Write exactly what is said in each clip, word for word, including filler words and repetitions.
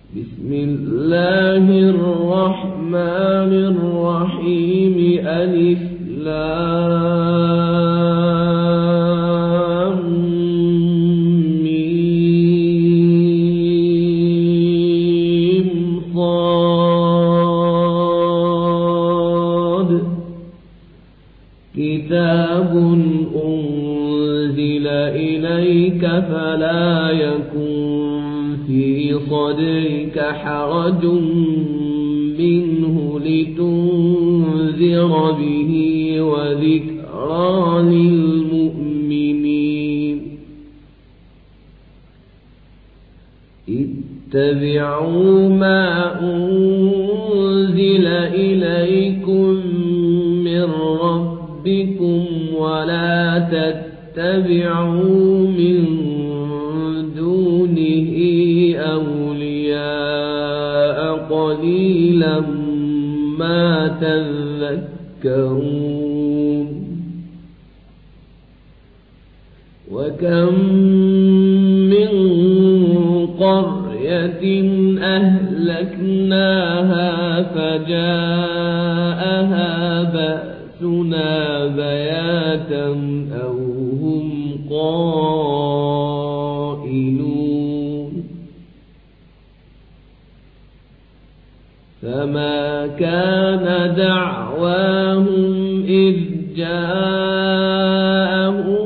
بسم الله الرحمن الرحيم. ألف لام ميم صاد. كتاب أنزل إليك فلا يكن في صدرك حرج منه لتنذر به وذكرى للمؤمنين. اتبعوا ما أنزل إليكم من ربكم ولا تتبعوا من دونه أولياء قليلا ما تذكرون. وكم من قرية أهلكناها فجاءها بأسنا بياتا أو هم قائلون. فما كان دعواهم إذ جاءهم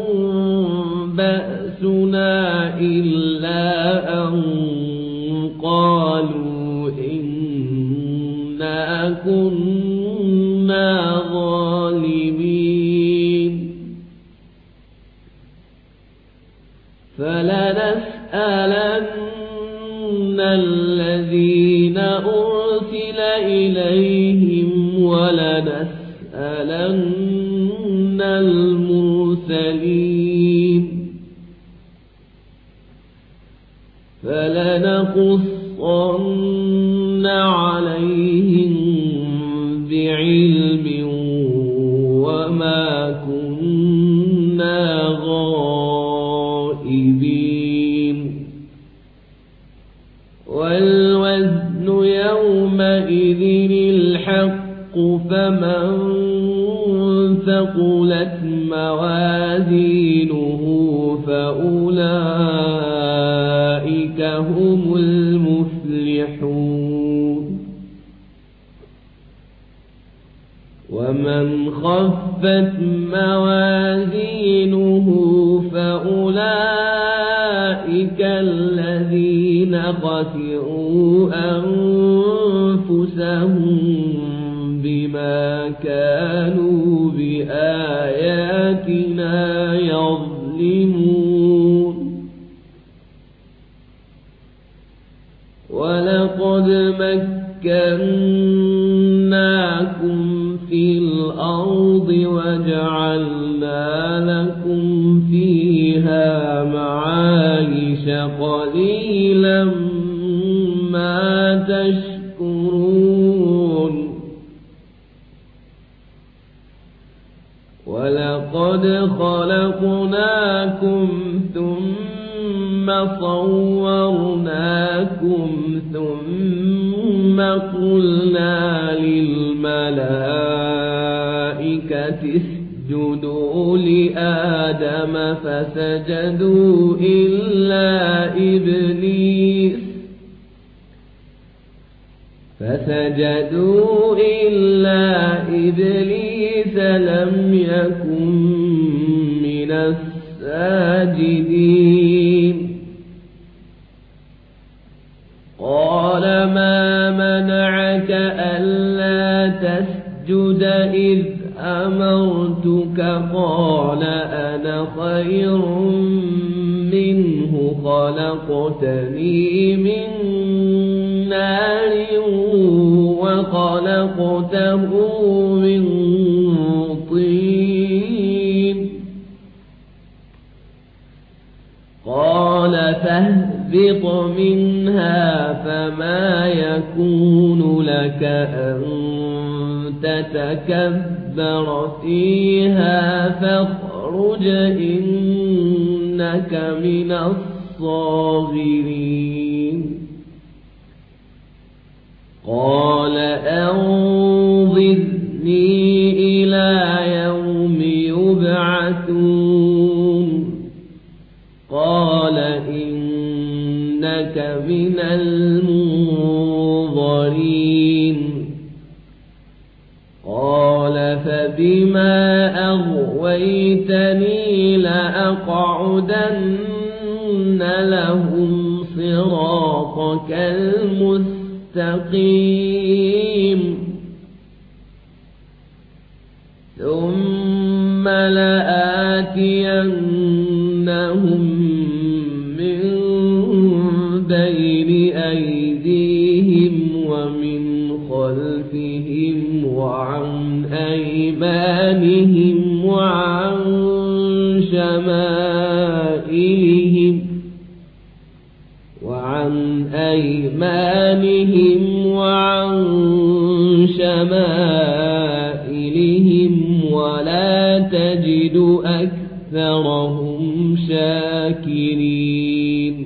بأسنا إلا أن قالوا إنا كنا ظالمين. فلنسألن الذين أرسل إليهم ولنسألن المرسلين. فلنقصن عليهم بعلم وما كنا غائبين. والوزن يومئذ الحق فمن ثقلت موازينه فأولئك هم المفلحون. ومن خفت موازينه فأولئك الذين خسروا أنفسهم بما كانوا بآياتنا يظلمون. ولقد مكناكم في الأرض وجعلنا لكم فيها معايش قليلا ما تشكرون. ولقد خلقناكم ثم صورناكم ثم قلنا للملائكة اسجدوا لآدم فسجدوا إلا إبليس فسجدوا إلا إبليس لم يكن من الساجدين. قال ما منعك ألا تسجد إذ أمرتك؟ قال أنا خير منه خلقتني من نار وخلقته من طين. قال فاهبط منها فما يكون لك أن تتكبر فيها فاخرج إنك من الصاغرين. من المنظرين قال فبما أغويتني لأقعدن لهم صراطك المستقيم ثم لآتينهم من بين أيديهم ومن خلفهم وعن أيمانهم وعن شمائلهم وعن أيمانهم وعن شمائلهم ولا تجد أكثرهم شاكرين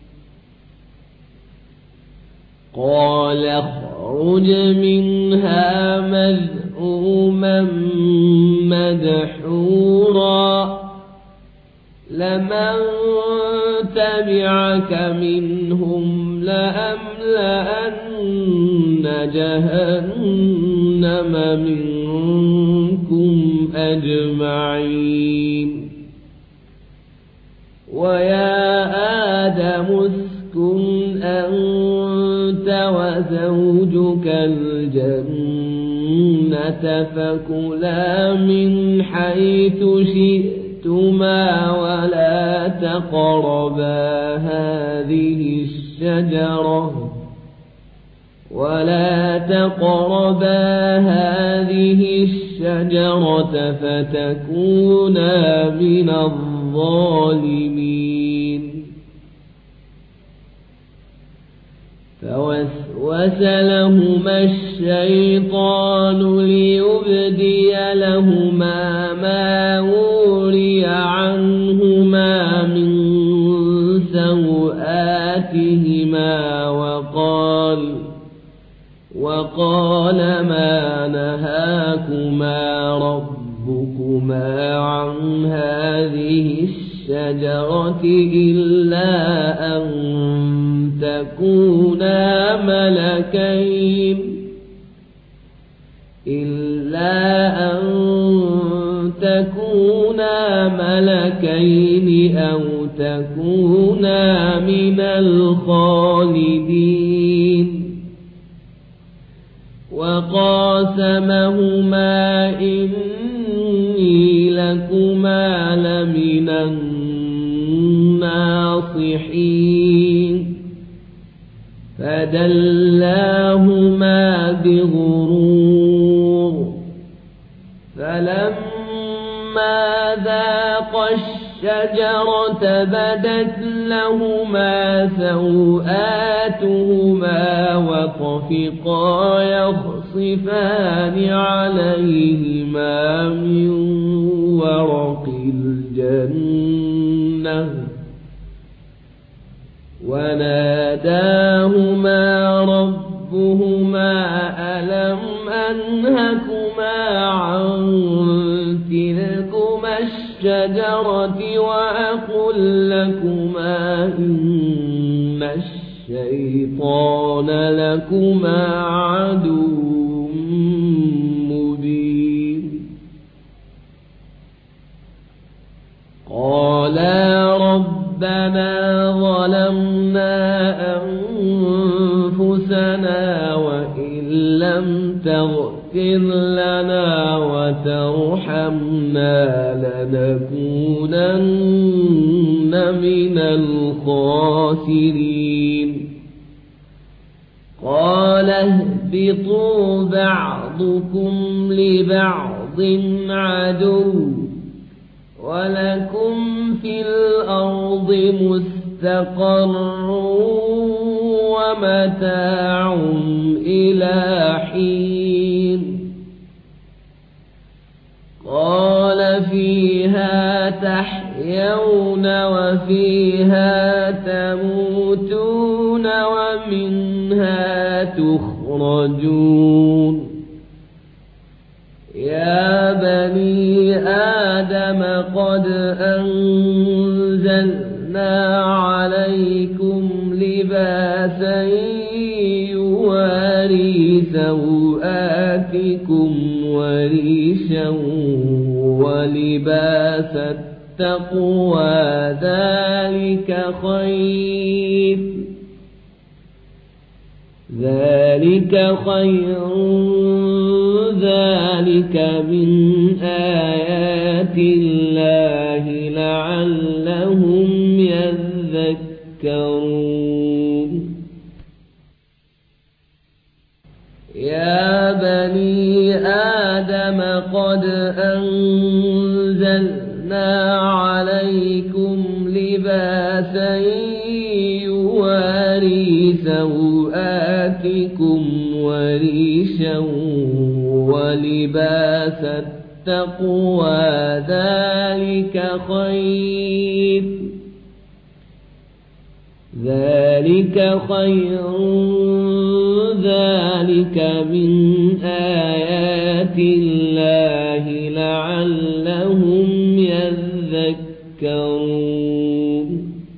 قال اخرج منها مذءوما مدحورا لمن تبعك منهم لأملأن جهنم منكم أجمعين ويا آدم اسكن أنت وزوجك الجنة فكلا من حيث شئتما ولا تقربا هذه الشجرة ولا تقربا هذه الشجرة فتكونا من الظالمين فوسوس لهما الشيطان ليبدي لهما ما وري عنهما من سوآتهما وقال وقال ما نهاكما ربكما عن هذه الشجرة إلا أن تكونا ملكين إلا أن تكونا ملكين أو تكونا من الخالدين وقاسمهما إني لكما لمن الناصحين فدلاهما بغرور فلما ذاقا الشجرة بدت لهما سوآتهما وطفقا يخصفان عليهما من ورق الجنة وناداهما ربهما ألم أنهكما عن تلكما الشجرة وأقل لكما إن الشيطان لكما عدو مبين قالا ربنا ظلمنا أنفسنا وإن لم تغفر لنا وترحمنا لنكونن من الخاسرين قال اهبطوا بعضكم لبعض عدو ولكم في الأرض مستقر ومتاع إلى حين قال فيها تحيون وفيها تموتون ومنها تخرجون يا بني آدم قد أنزلنا عليكم لباسا لباسا يواري سوآتكم وريشا ولباس التقوى ذلك خير ذلك خير ذلك من آيات الله لعلهم يذكرون يا بني آدم قد أنزلنا عليكم لباسا يواري سوآتكم وريشا ولباس التقوى ذلك خير ذلك خير ذلك من آيات الله لعلهم يذكرون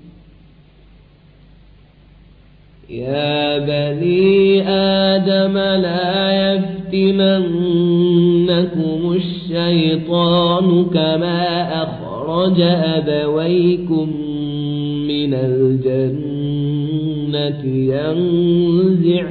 يا بني آدم لا يفتننكم الشيطان كما أخرج أبويكم من الجنة ينزع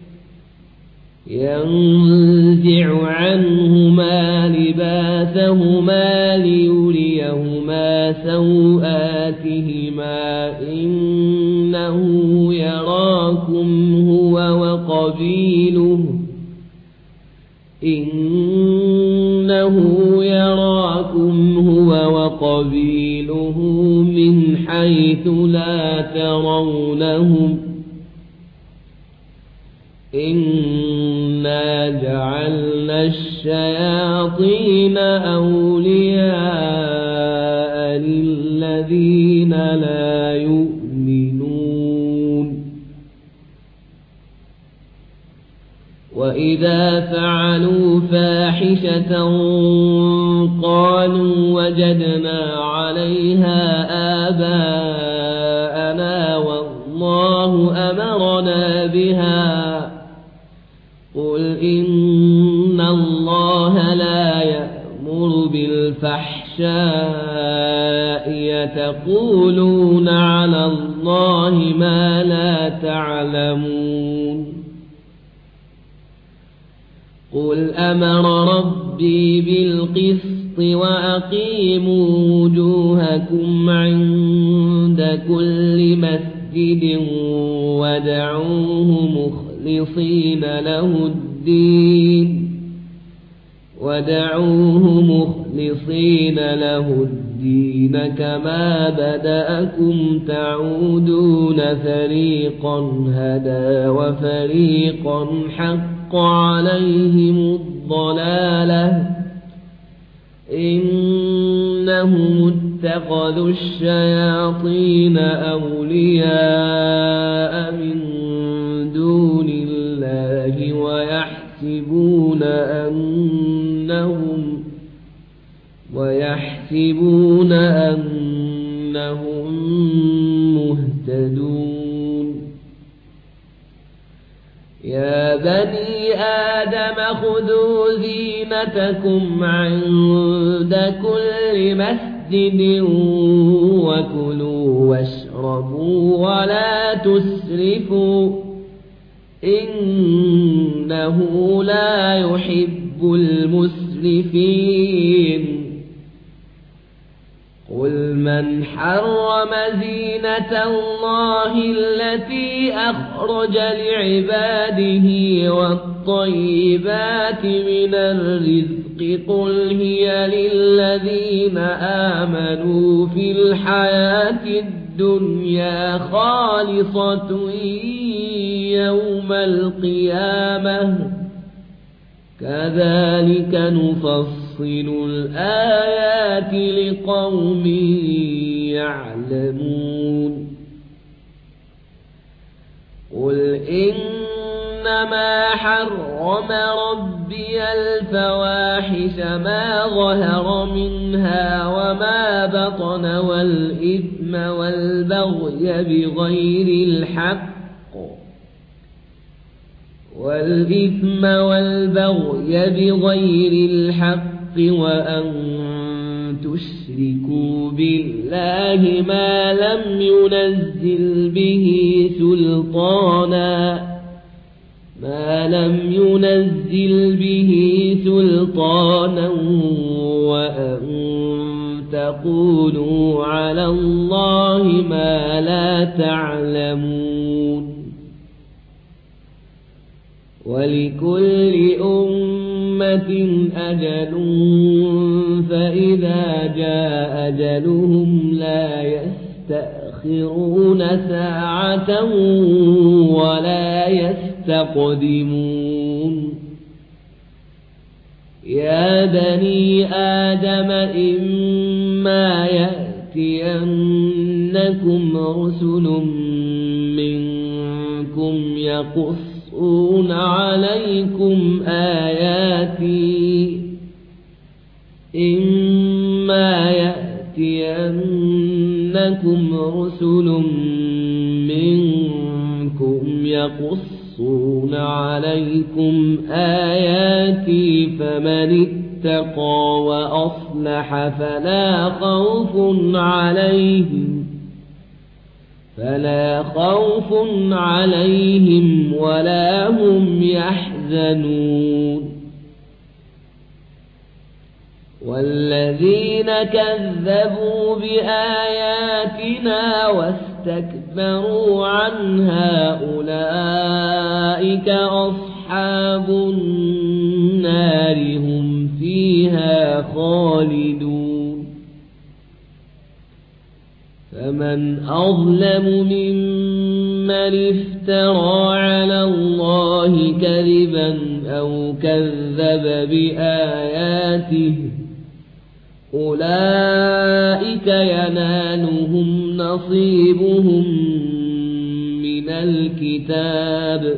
ينزع عنهما لباسهما ليريهما سوآتهما إنه يراكم هو وقبيله إنه يراكم هو وقبيله من حيث لا ترونهم إنا جعلنا الشياطين أولياء للذين لا يؤمنون وإذا فعلوا فاحشة قالوا وجدنا عليها آباءنا والله أمرنا بها قل إن الله لا يأمر بالفحشاء يتقولون على الله ما لا تعلمون قل أمر ربي بالقسط وأقيموا وجوهكم عند كل مسجد وادعوه مخلصين له الدين ودعوه مخلصين له الدين كما بدأكم تعودون فريقا هدى وفريقا حق عليهم الضلالة إنهم اتخذوا الشياطين أولياء من دون الله ويحسبون أنهم ويحسبون أنهم مهتدون يا بني آدم خذوا زينتكم عند كل مسجد وكلوا واشربوا ولا تسرفوا إنه لا يحب المسرفين قل من حرم زينة الله التي أخرج لعباده والطيبات من الرزق قل هي للذين آمنوا في الحياة الدنيا خالصة يوم القيامة كذلك نفصل الآيات لقوم يعلمون قل إنما حرم ربي الفواحش ما ظهر منها وما بطن والإثم والبغي بغير الحق والإثم والبغي بغير الحق وأن تشركوا بالله ما لم ينزل به سلطانا ما لم ينزل به سلطانا وأن تقولوا على الله ما لا تعلمون. ولكل أمة أجل فإذا جاء أجلهم لا يستأخرون ساعة ولا يستقدمون. يا بني آدم إما يأتينكم رسل منكم يقصون عليكم آياتي إما يأتينكم رسل منكم يقصون عليكم آياتي فمن اتقى وأصلح فلا خوف عليهم فلا خوف عليهم ولا هم يحزنون. والذين كذبوا بآياتنا واستكبروا عنها أولئك أصحاب النار هم فيها خالدون. فمن أظلم ممن افترى على الله كذبا أو كذب بآياته أولئك ينالهم نصيبهم من الكتاب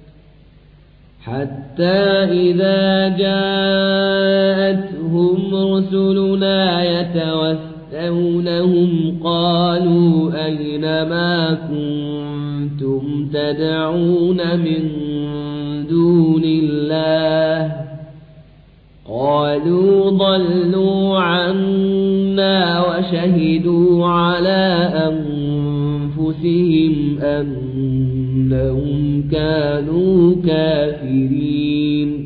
حتى إذا جاءتهم رسلنا يتوفونهم قالوا أين ما كنتم تدعون من دون الله قالوا ضلوا عنا وشهدوا على أنفسهم أنهم كانوا كافرين.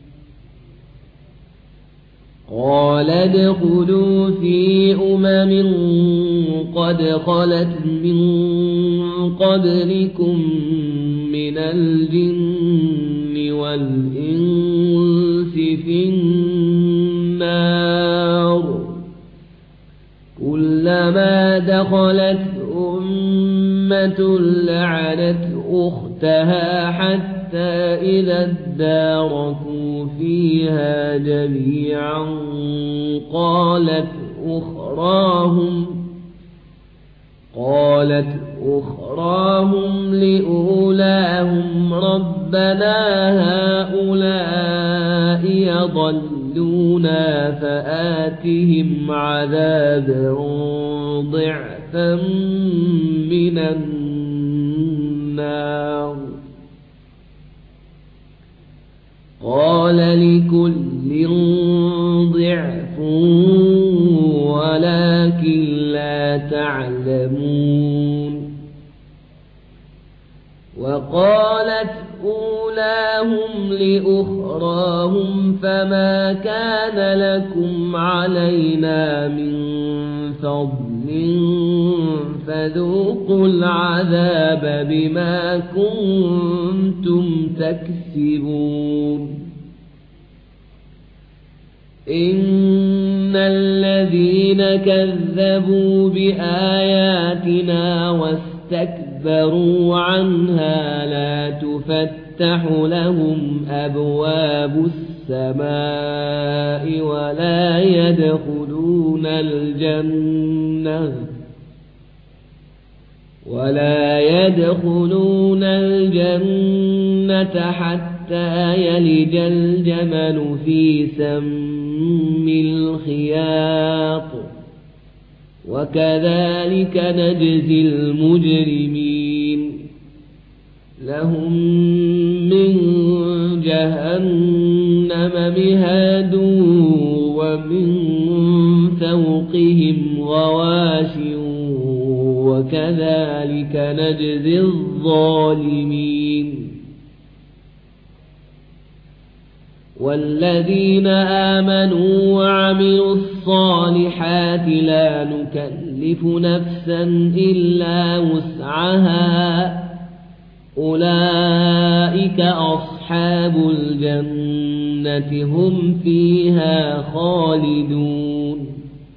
قال ادخلوا في أمم قد خلت من قبلكم من الجن والإنس في النار كلما دخلت أمة لعنت أختها حتى إذا اداركوا فيها جميعا قالت أخراهم قالت أخراهم لأولاهم ربنا هؤلاء يضلونا فآتهم عذابا ضعفا من النار. قال لكل ضعف ولكن لا تعلمون. وقالت أولاهم لأخراهم فما كان لكم علينا من فضل فذوقوا العذاب بما كنتم تكسبون. إن الذين كذبوا بآياتنا واستكبروا عنها لا تفتح لهم أبواب السماء ولا يدخلون الجنة ولا يدخلون الجنة حتى يلج الجمل في سم الخياط وكذلك نجزي المجرمين. لهم من جهنم مهاد ومن فوقهم غواش وكذلك نجزي الظالمين والذين آمنوا وعملوا الصالحات لا نكلف نفسا إلا وسعها أولئك أصحاب الجنة هم فيها خالدون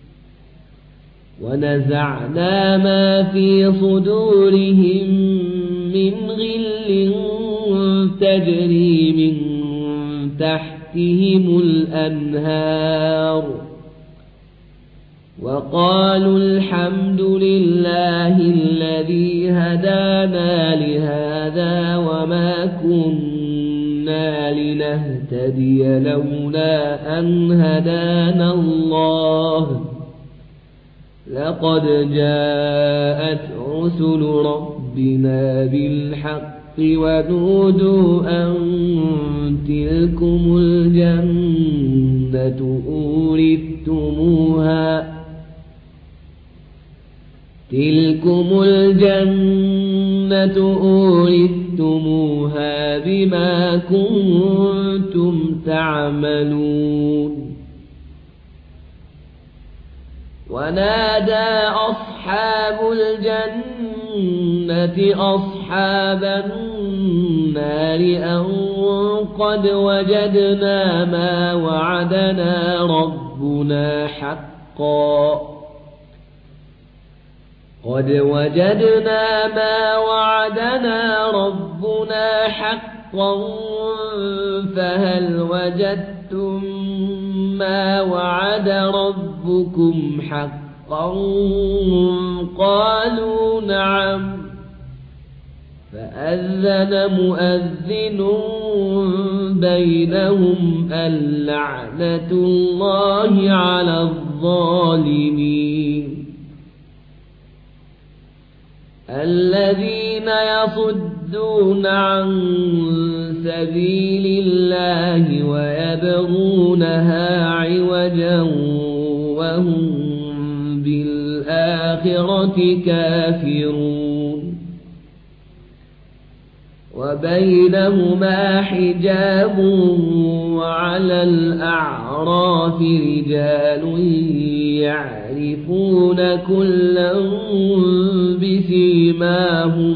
ونزعنا ما في صدورهم من غل تجري من تحتهم الأنهار وقالوا الحمد لله الذي هدانا لهذا وما كنا لنهتدي لولا أن هدانا الله لقد جاءت رسل ربنا بالحق ونودوا أن تلكم الجنة أورثتموها تلكم الجنة أورثتموها بما كنتم تعملون ونادى أصحاب الجنة أصحاب النار أن قد وجدنا ما وعدنا ربنا حقا قد وجدنا ما وعدنا ربنا حقا فهل وجدتم ما وعد ربكم حقا قالوا نعم فأذن مؤذن بينهم اللعنة الله على الظالمين الذين يصدون عن سبيل الله ويبغونها عوجا وهم بالآخرة كافرون وبينهما حجاب وعلى الأعراف رجال يعرفون كلا بسيماهم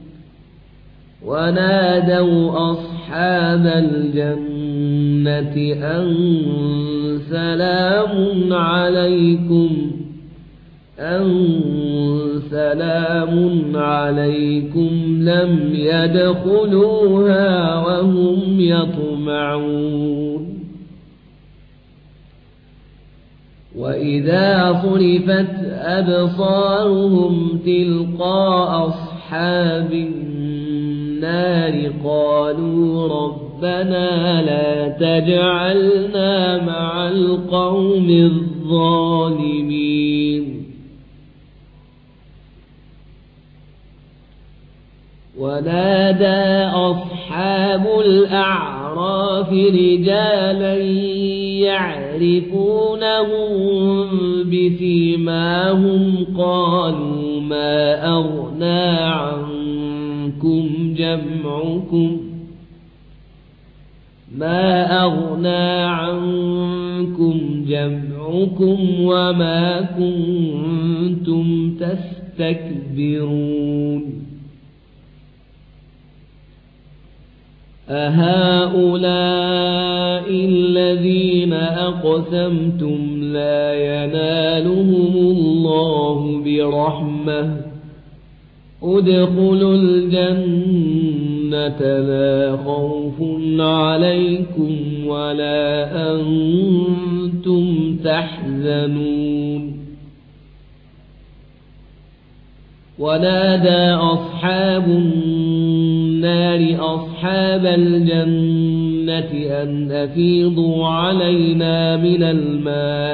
ونادوا أصحاب الجنة أن سلام عليكم أن سلام عليكم لم يدخلوها وهم يطمعون وإذا صرفت أبصارهم تلقاء أصحاب النار قالوا ربنا لا تجعلنا مع القوم الظالمين ونادى أصحاب الأعراف رجالا يعرفونهم بسيماهم قالوا ما أغنى عنكم جمعكم ما أغنى عنكم جمعكم وما كنتم تستكبرون أهؤلاء الذين أقسمتم لا ينالهم الله برحمة ادخلوا الجنة لا خوف عليكم ولا أنتم تحزنون ونادى أصحاب النار أصحاب الجنة أن أفيضوا علينا من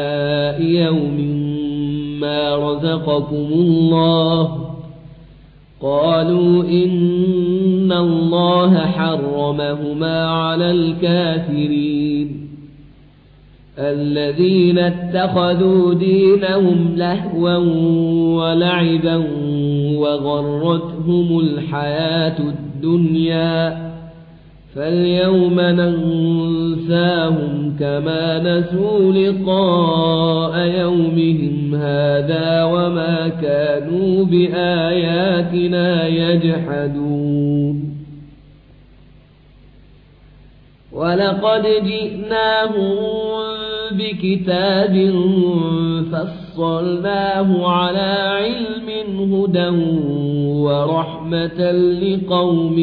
الماء يوم ما رزقكم الله قالوا إن الله حرمهما على الكافرين الذين اتخذوا دينهم لهوا ولعبا وغرتهم الحياة الدنيا فاليوم ننساهم كما نسوا لقاء يومهم هذا وما كانوا بآياتنا يجحدون ولقد جئناهم بكتاب فصلناه على علم هدى ورحمة لقوم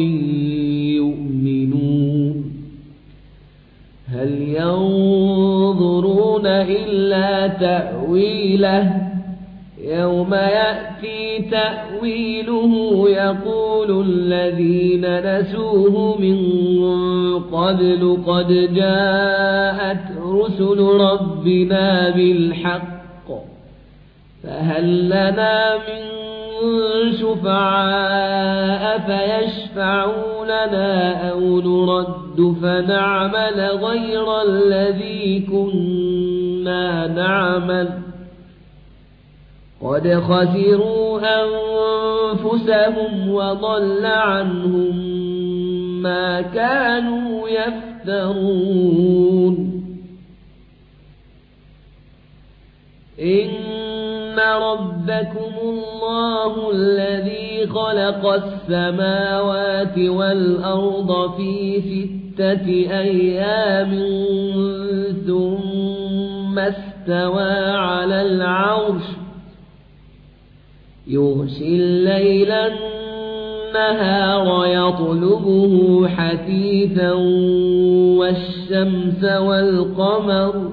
يؤمنون هل ينظرون إلا تأويله يوم يأتي تأويله يقول الذين نسوه من قبل قد جاءت رسل ربنا بالحق فهل لنا من شفعاء فيشفعوا لنا أو نرد فنعمل غير الذي كنا نعمل قد خسروا أنفسهم وضل عنهم ما كانوا يفترون إن ربكم الله الذي خلق السماوات والأرض في ستة أيام ثم استوى على العرش يغشي الليل النهار يطلبه حثيثا والشمس والقمر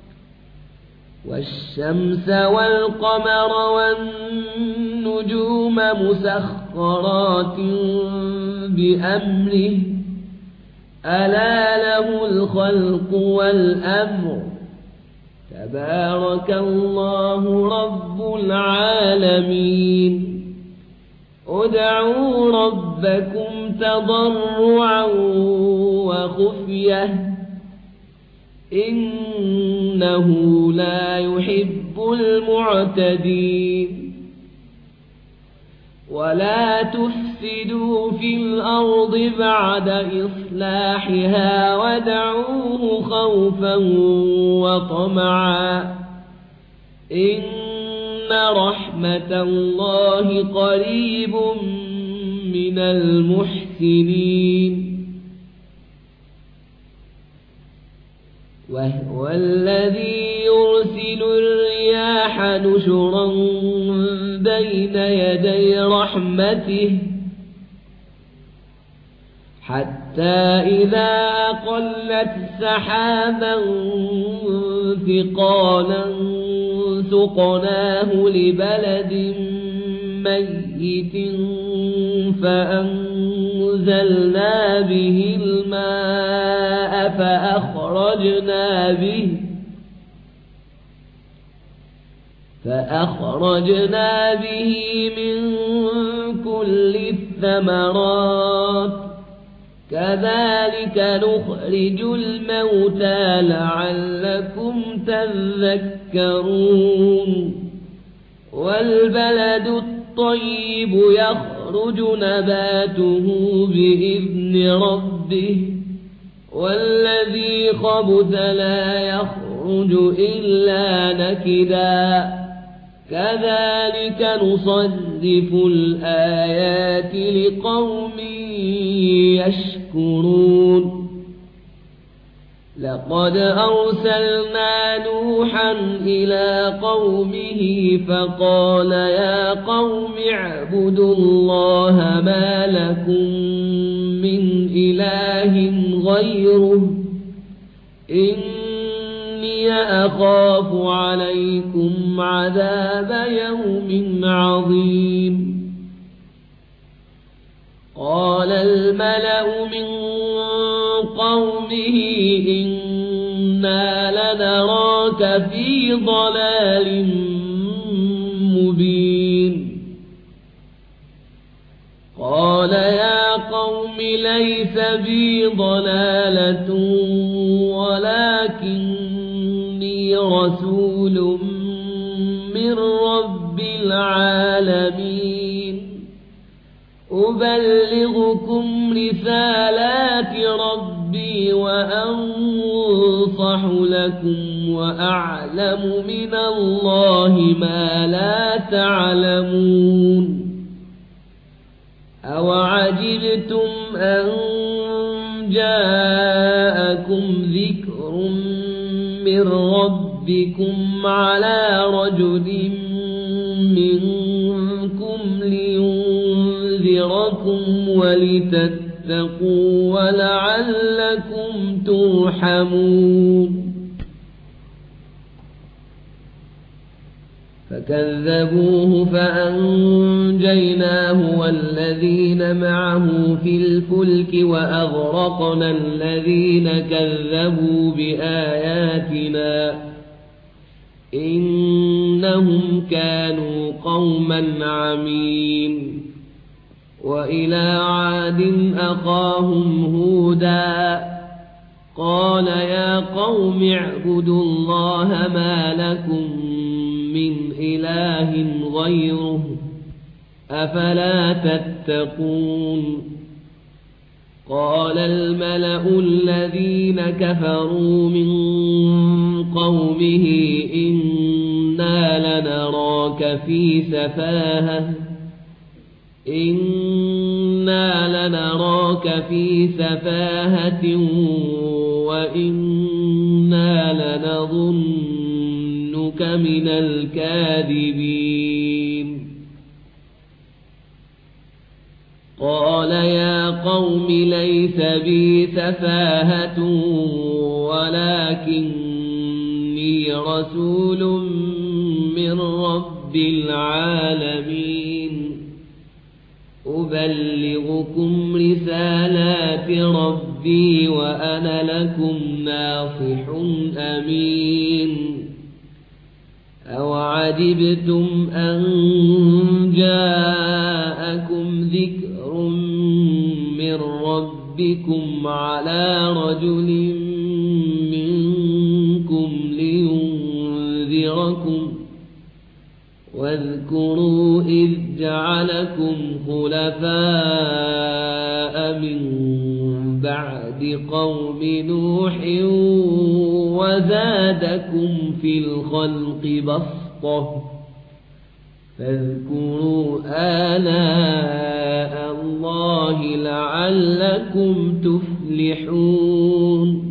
والشمس والقمر والنجوم مسخرات بأمره ألا له الخلق والأمر تبارك الله رب العالمين ادعوا ربكم تضرعا وخفية إنه لا يحب المعتدين ولا تفسدوا في الأرض بعد إصلاحها ودعوه خوفا وطمعا إن رحمة الله قريب من المحسنين وهو الذي يرسل الرياح نشرا بين يدي رحمته حتى إذا أقلت سحابا ثقالا سقناه لبلد ميت فأنزلنا به الماء فأخرجنا به فأخرجنا به من كل الثمرات كذلك نخرج الموتى لعلكم تذكرون والبلد الطيب يخرج نباته بإذن ربه والذي خبث لا يخرج إلا نكدا كذلك نصرف الآيات لقوم يشكرون لقد أرسلنا نوحا إلى قومه فقال يا قوم اعبدوا الله ما لكم من إله غيره إني أخاف عليكم عذاب يوم عظيم قال الملأ من قومه إنا لنراك في ضلال مبين قال يا قوم ليس بي ضلالة ولكني رسول من رب العالمين أبلغكم رسالات ربي وأنصح لكم وأعلم من الله ما لا تعلمون أوعجبتم أن جاءكم ذكر من ربكم على رجل منكم لينذركم ولتتقوا ولعلكم ترحمون فكذبوه فأنجيناه والذين معه في الفلك وأغرقنا الذين كذبوا بآياتنا إنهم كانوا قوما عمين وإلى عاد أخاهم هودا قال يا قوم اعبدوا الله ما لكم من إله غيره أفلا تتقون قال الملأ الذين كفروا من قومه إنا لنراك في سفاهة إنا لنراك في سفاهة وإنا لنظنك من الكاذبين قال يا قوم ليس بي سفاهة ولكني رسول من رب العالمين أبلغكم رسالات ربي وأنا لكم ناصح أمين أوعجبتم أن جاءكم ذكر من ربكم على رجل منكم لينذركم واذكروا إذ جعلكم خلفاء من بعد قوم نوح وزادكم في الخلق بسطة فاذكروا آلاء الله لعلكم تفلحون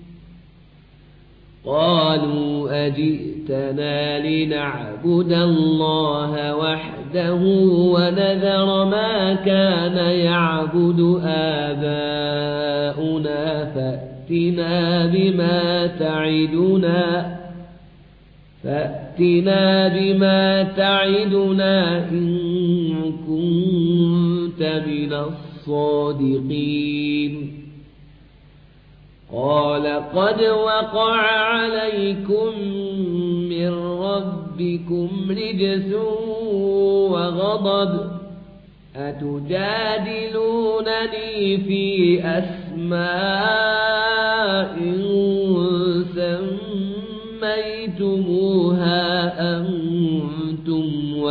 قالوا أجئتنا لنعبد الله وحده ونذر ما كان يعبد آباؤنا فأتنا بما تعدنا فأتنا بما تعدنا إن كنت من الصادقين قال قد وقع عليكم من ربكم رجس وغضب أتجادلونني في أسماء سميتموها أنتم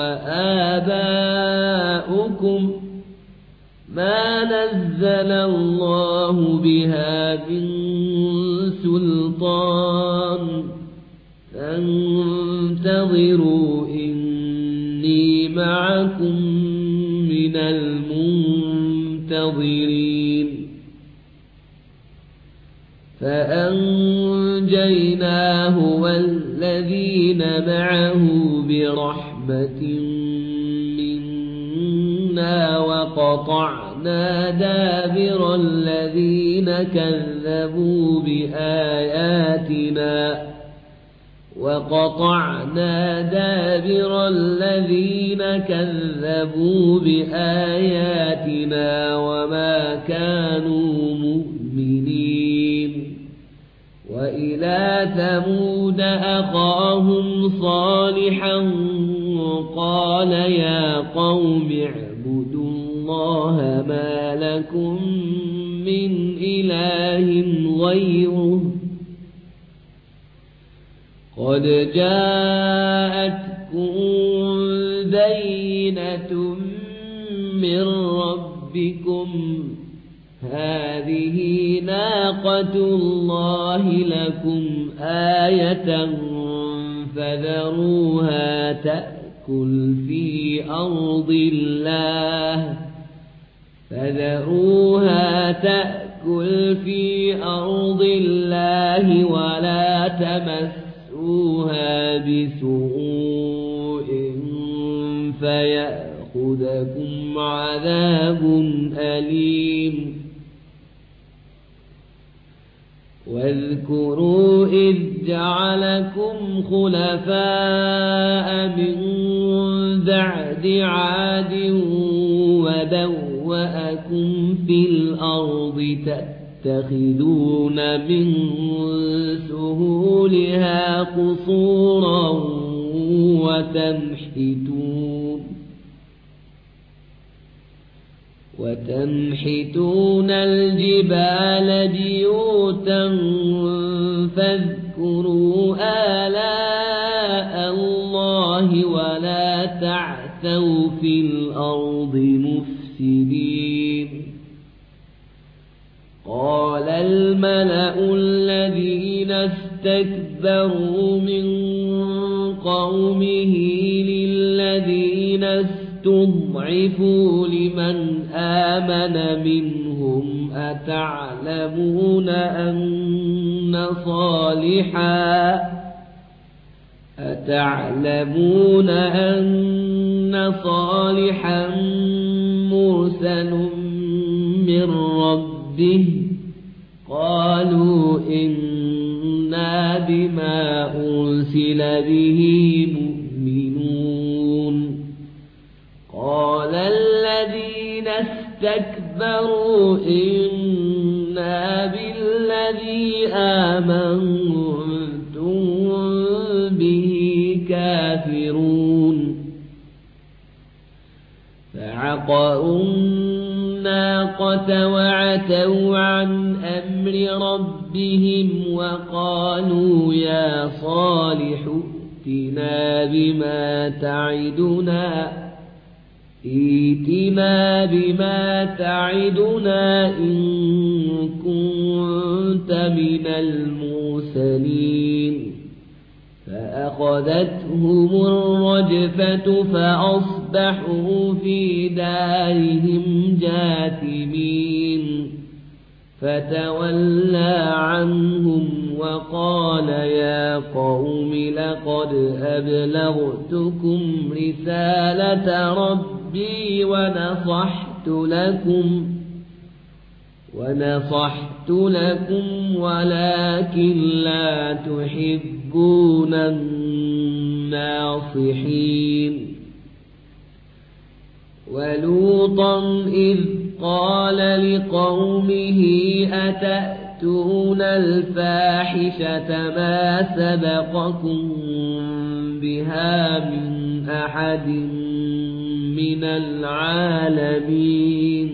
وآباؤكم ما نزل الله بها من سلطان فانتظروا إني معكم من المنتظرين فأنجيناه والذين معه برحمة منا وقطعنا دابر الذين كذبوا بآياتنا وقطعنا دابر الذين كذبوا بآياتنا وما كانوا مؤمنين وإلى ثمود أخاهم صالحا قال يا قوم اعبدوا الله الله ما لكم من إله غيره قد جاءتكم بينة من ربكم هذه ناقة الله لكم آية فذروها تأكل في أرض الله فذروها تأكل في أرض الله ولا تمسوها بسوء فيأخذكم عذاب أليم واذكروا إذ جعلكم خلفاء من بعد عاد وبوأكم في الأرض تتخذون من سهولها قصورا وتنحتون وتنحتون الجبال بيوتا فاذكروا آلاء الله ولا تعثوا في الأرض مفسدين قال الملأ الذين استكبروا من قومه للذين استضعفوا لمن آمن منهم أتعلمون أن صالحا أتعلمون أن صالحا مرسل من ربه قالوا إنا بما أرسل به مؤمنون قال الذين استكبروا إنا بالذي آمنتم به كافرون فعقروا الناقة وعتوا عن أمر ربهم وقالوا يا صالح ائتنا بما تعدنا ائتنا بما تعدنا إن كنت من المرسلين فأخذتهم الرجفة فأصبحوا في دارهم جاثمين فتولى عنهم وقال يا قوم لقد أبلغتكم رسالة ربي ونصحت لكم ونصحت لكم ولكن لا تحبون الناصحين ولوطا إذ قال لقومه أتأتون الفاحشة ما سبقكم بها من أحد من العالمين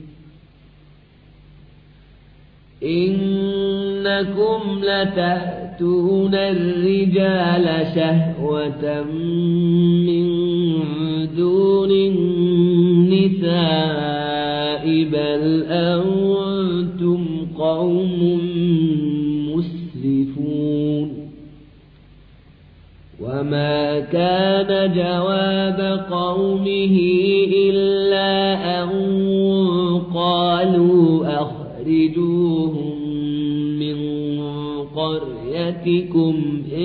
إنكم لتأتون الرجال شهوة من دون النساء بل أنتم قوم مسرفون وما كان جواب قومه إلا أن قالوا أخرجوهم من قريتكم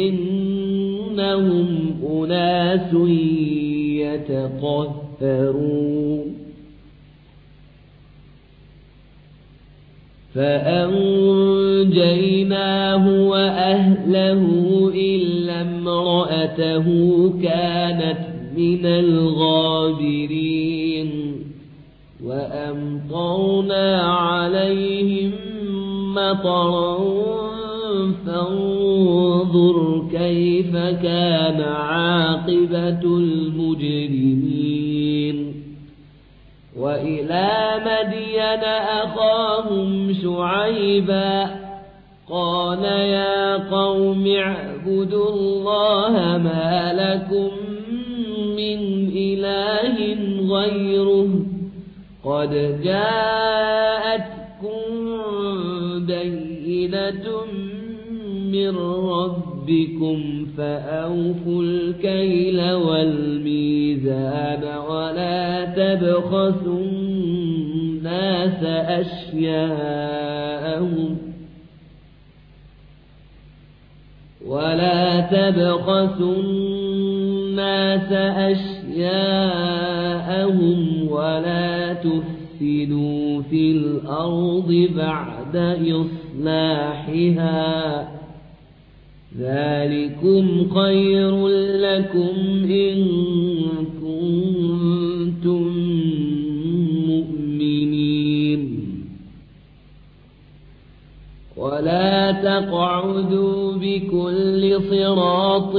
إنهم أناس يتطهرون فأنجيناه وأهله إلا امرأته كانت من الغابرين وأمطرنا عليهم مطرا فانظر كيف كان عاقبة المجرمين وإلى مدين أخاهم شعيبا قال يا قوم اعبدوا الله ما لكم من إله غيره قد جاءتكم بينة من ربكم فأوفوا الكيل والميزان ولا تبخسوا الناس أشياءهم ولا تبخسوا الناس أشياءهم ولا تفسدوا في الأرض بعد إصلاحها ذلكم خير لكم إن كنتم مؤمنين ولا تقعدوا بكل صراط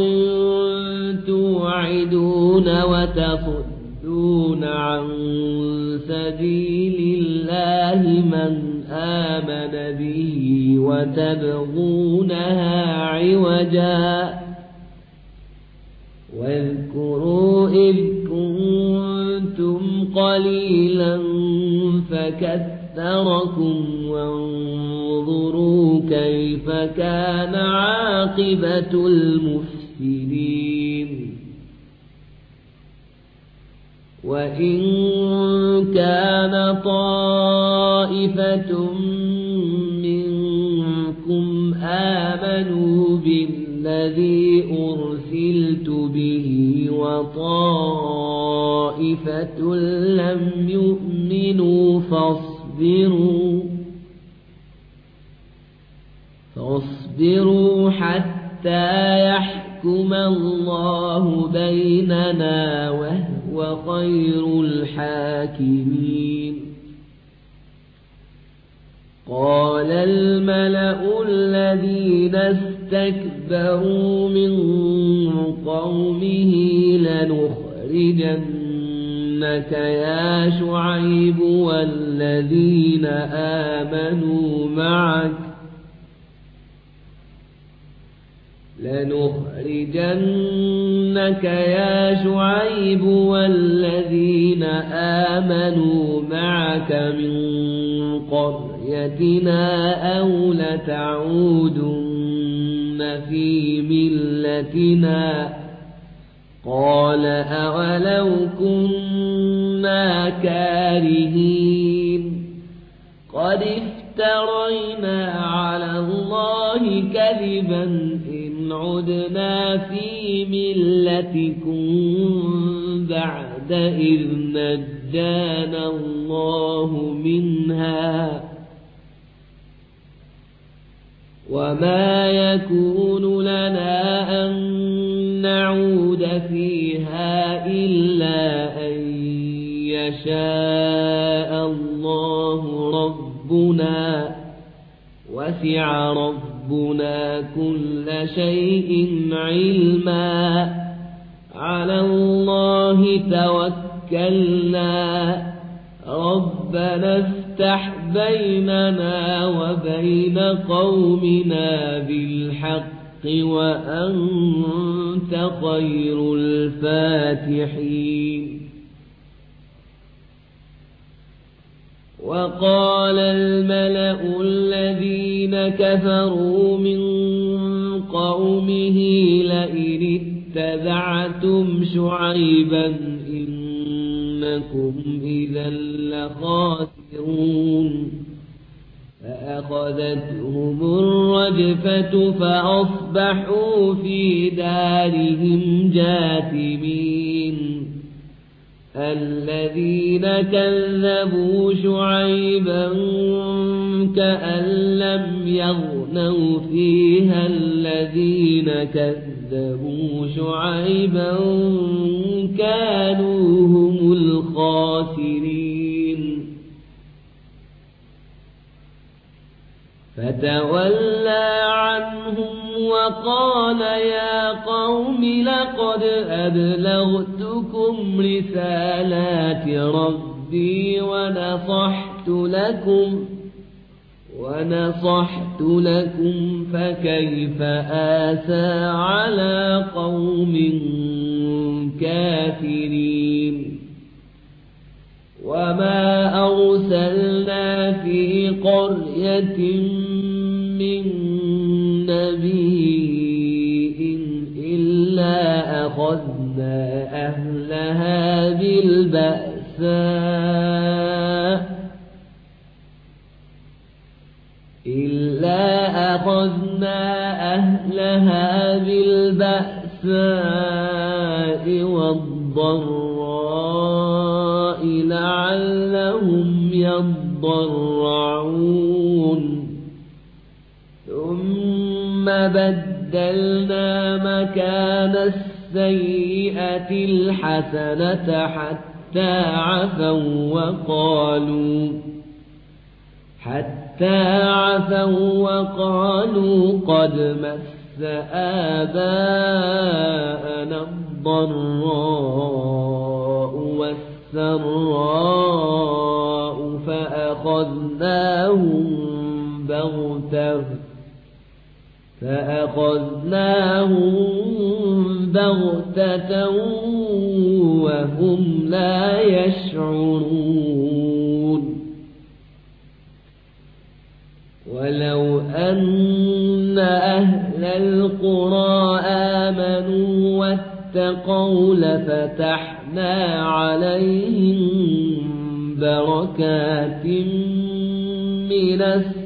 توعدون وتصدون عن سبيل الله من آمن به وتبغونها عوجا واذكروا إذ كنتم قليلا فكثركم وانظروا كيف كان عاقبة المفسدين وإن كان طائفة منكم آمنوا بالذي أرسلت به وطائفة لم يؤمنوا فاصبروا فاصبروا حتى يحكم الله بيننا وهو خير الحاكمين قال الملأ الذين استكبروا من قومه لنخرجنك يا شعيب والذين آمنوا معك لنخرجنك يا شعيب والذين آمنوا معك من قريتنا أو لتعودن في ملتنا قال أولو كنا كارهين قد افترينا على الله كذبا إن عدنا في ملتكم بعد إذ نجانا الله منها وما يكون لنا أن نعود فيها إلا أن يشاء الله ربنا وسع ربنا كل شيء علما على الله توكلنا ربنا افتح بيننا وبين قومنا بالحق وأنت خير الفاتحين وقال الملأ الذين كفروا من قومه لئن اتبعتم شعيبا إنكم إذا لخاسرون فأخذتهم الرجفة فأصبحوا في دارهم جاثمين الذين كذبوا شعيبا كأن لم يغنوا فيها الذين كذبوا شعيبا كانوا هم الخاسرين فتولى عنهم وقال يا قوم لقد أبلغتكم رسالات ربي ربي ونصحت لكم ونصحت لكم فكيف آسى على قوم كافرين وما أرسلنا في قرية من نبي إلا أخذنا أهلها بالبأساء إلا أخذنا أهلها بالبأساء والضراء لعلهم يضرعون ثم بدلنا مكان السيئة الحسنة حتى عفوا وقالوا حتى عفوا وقالوا قد مس آباءنا الضراء والسراء فأخذناهم بغتة فأخذناهم بغتة وهم لا يشعرون ولو أن أهل القرى آمنوا واتقوا لفتحنا عليهم بركات من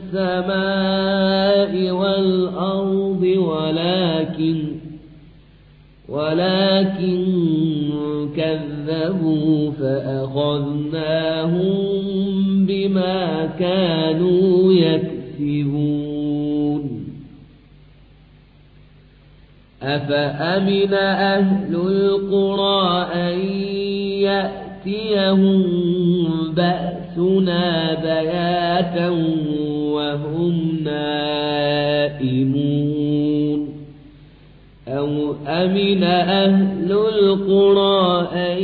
السماء والأرض ولكن ولكن كذبوا فأخذناهم بما كانوا يكسبون أفأمن أهل القرى أن يأتيهم بأسنا بياتا وهم نائمون أو أمن أهل القرى أن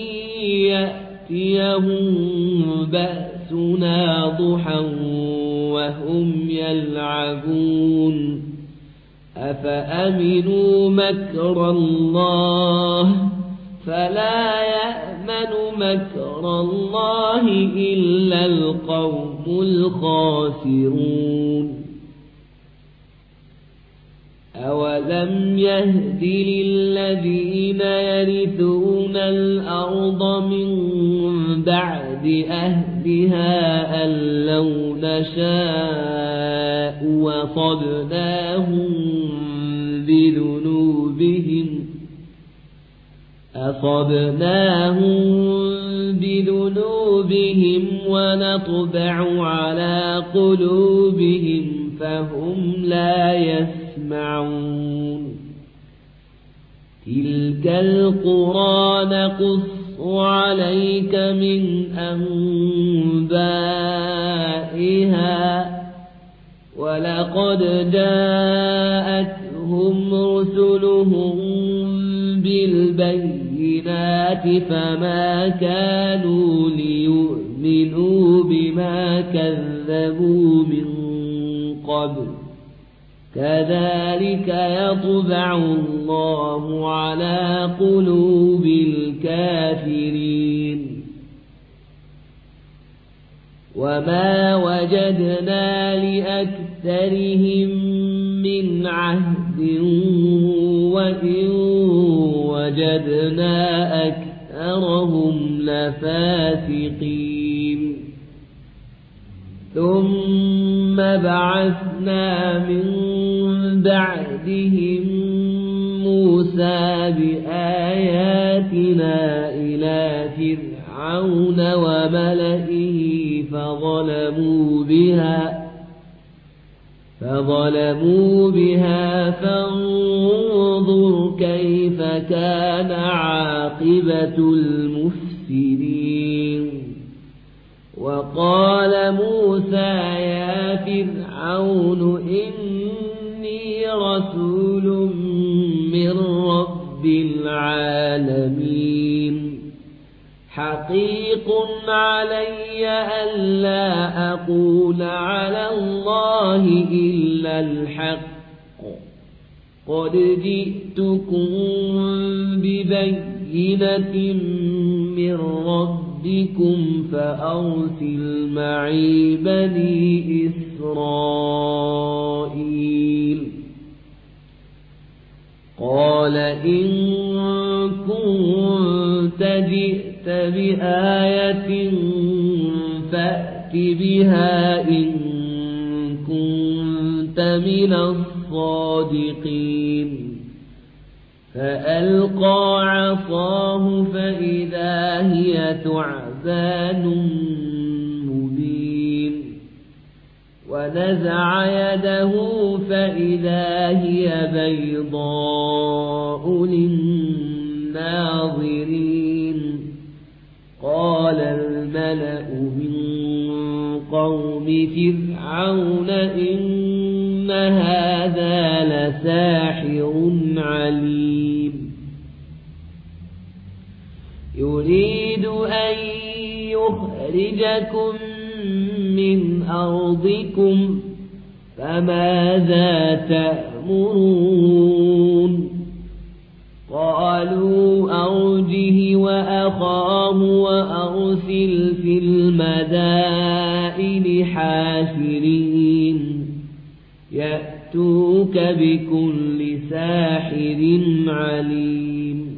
يأتيهم بأسنا ضحى وهم يلعبون أفأمنوا مكر الله فلا يأمن مكر الله إلا القوم الخاسرون أولم يهد للذين يرثون الأرض من بعد أهلها أن لو نشاء وصبناهم بذنوبهم أصبناهم بذنوبهم ونطبع على قلوبهم فهم لا يسمعون تلك القرى نقص عليك من أنبائها ولقد جاءتهم رسلهم بالبينات فما كانوا ليؤمنوا بما كذبوا من قبل كذلك يطبع الله على قلوب الكافرين وما وجدنا لأكثرهم من عهد وإن وجدنا أكثرهم لفاسقين ثم بعثنا من بعدهم موسى بآياتنا إلى فرعون وملئه فظلموا بها فظلموا بها فانظر كيف كان عاقبة المفسدين وقال موسى يا فرعون إني رسول من رب العالمين حقيق علي ألا أقول على الله إلا الحق قد جئتكم ببينة من ربكم فأرسل معي بني إسرائيل قال إن كنت جئت بآية فأت بها إن كنت من الصادقين فألقى عصاه فإذا هي ثعبان مبين ونزع يده فإذا هي بيضاء للناظرين قال الملأ من قوم فرعون إن هذا لساحر عليم يريد أن يخرجكم من أرضكم فماذا تأمرون قالوا أرجه وأخاه وأرسل في المدائن حاشرين يأتوك بكل ساحر عليم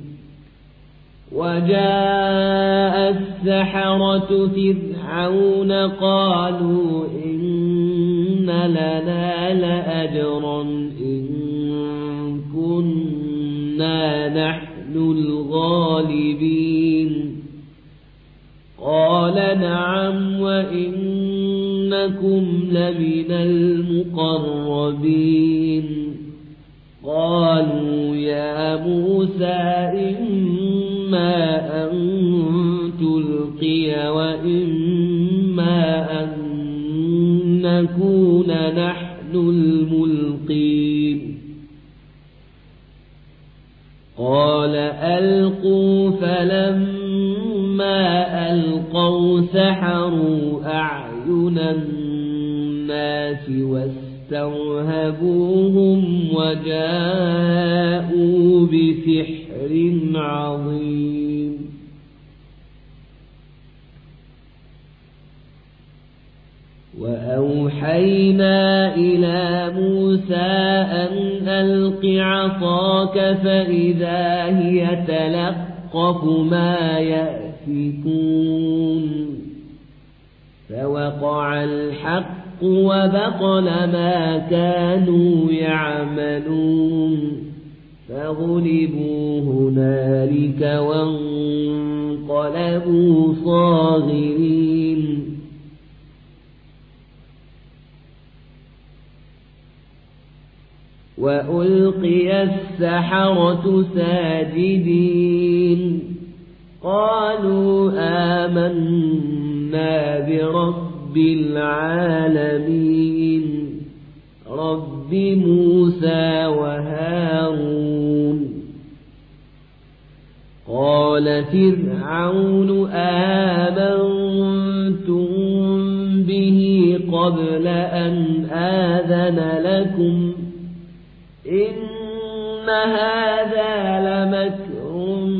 وجاء السحرة فرعون قالوا إن لنا لأجرا إن كنا نحن الغالبين قال نعم وإنكم لمن المقربين قالوا يا موسى إما أن تلقي وإما أن نكون نحن الملقين قال ألقوا فلما ألقوا سحروا أعين الناس واسترهبوهم وجاءوا بسحر عظيم وأوحينا إلى موسى أن ألق عصاك فإذا هي تلقف ما يأفكون فوقع الحق وبطل ما كانوا يعملون فغلبوا هنالك وانقلبوا صاغرين وألقي السحرة ساجدين قالوا آمنا برب العالمين رب موسى وهارون قال فرعون آمنتم به قبل أن آذن لكم إن هذا لمكر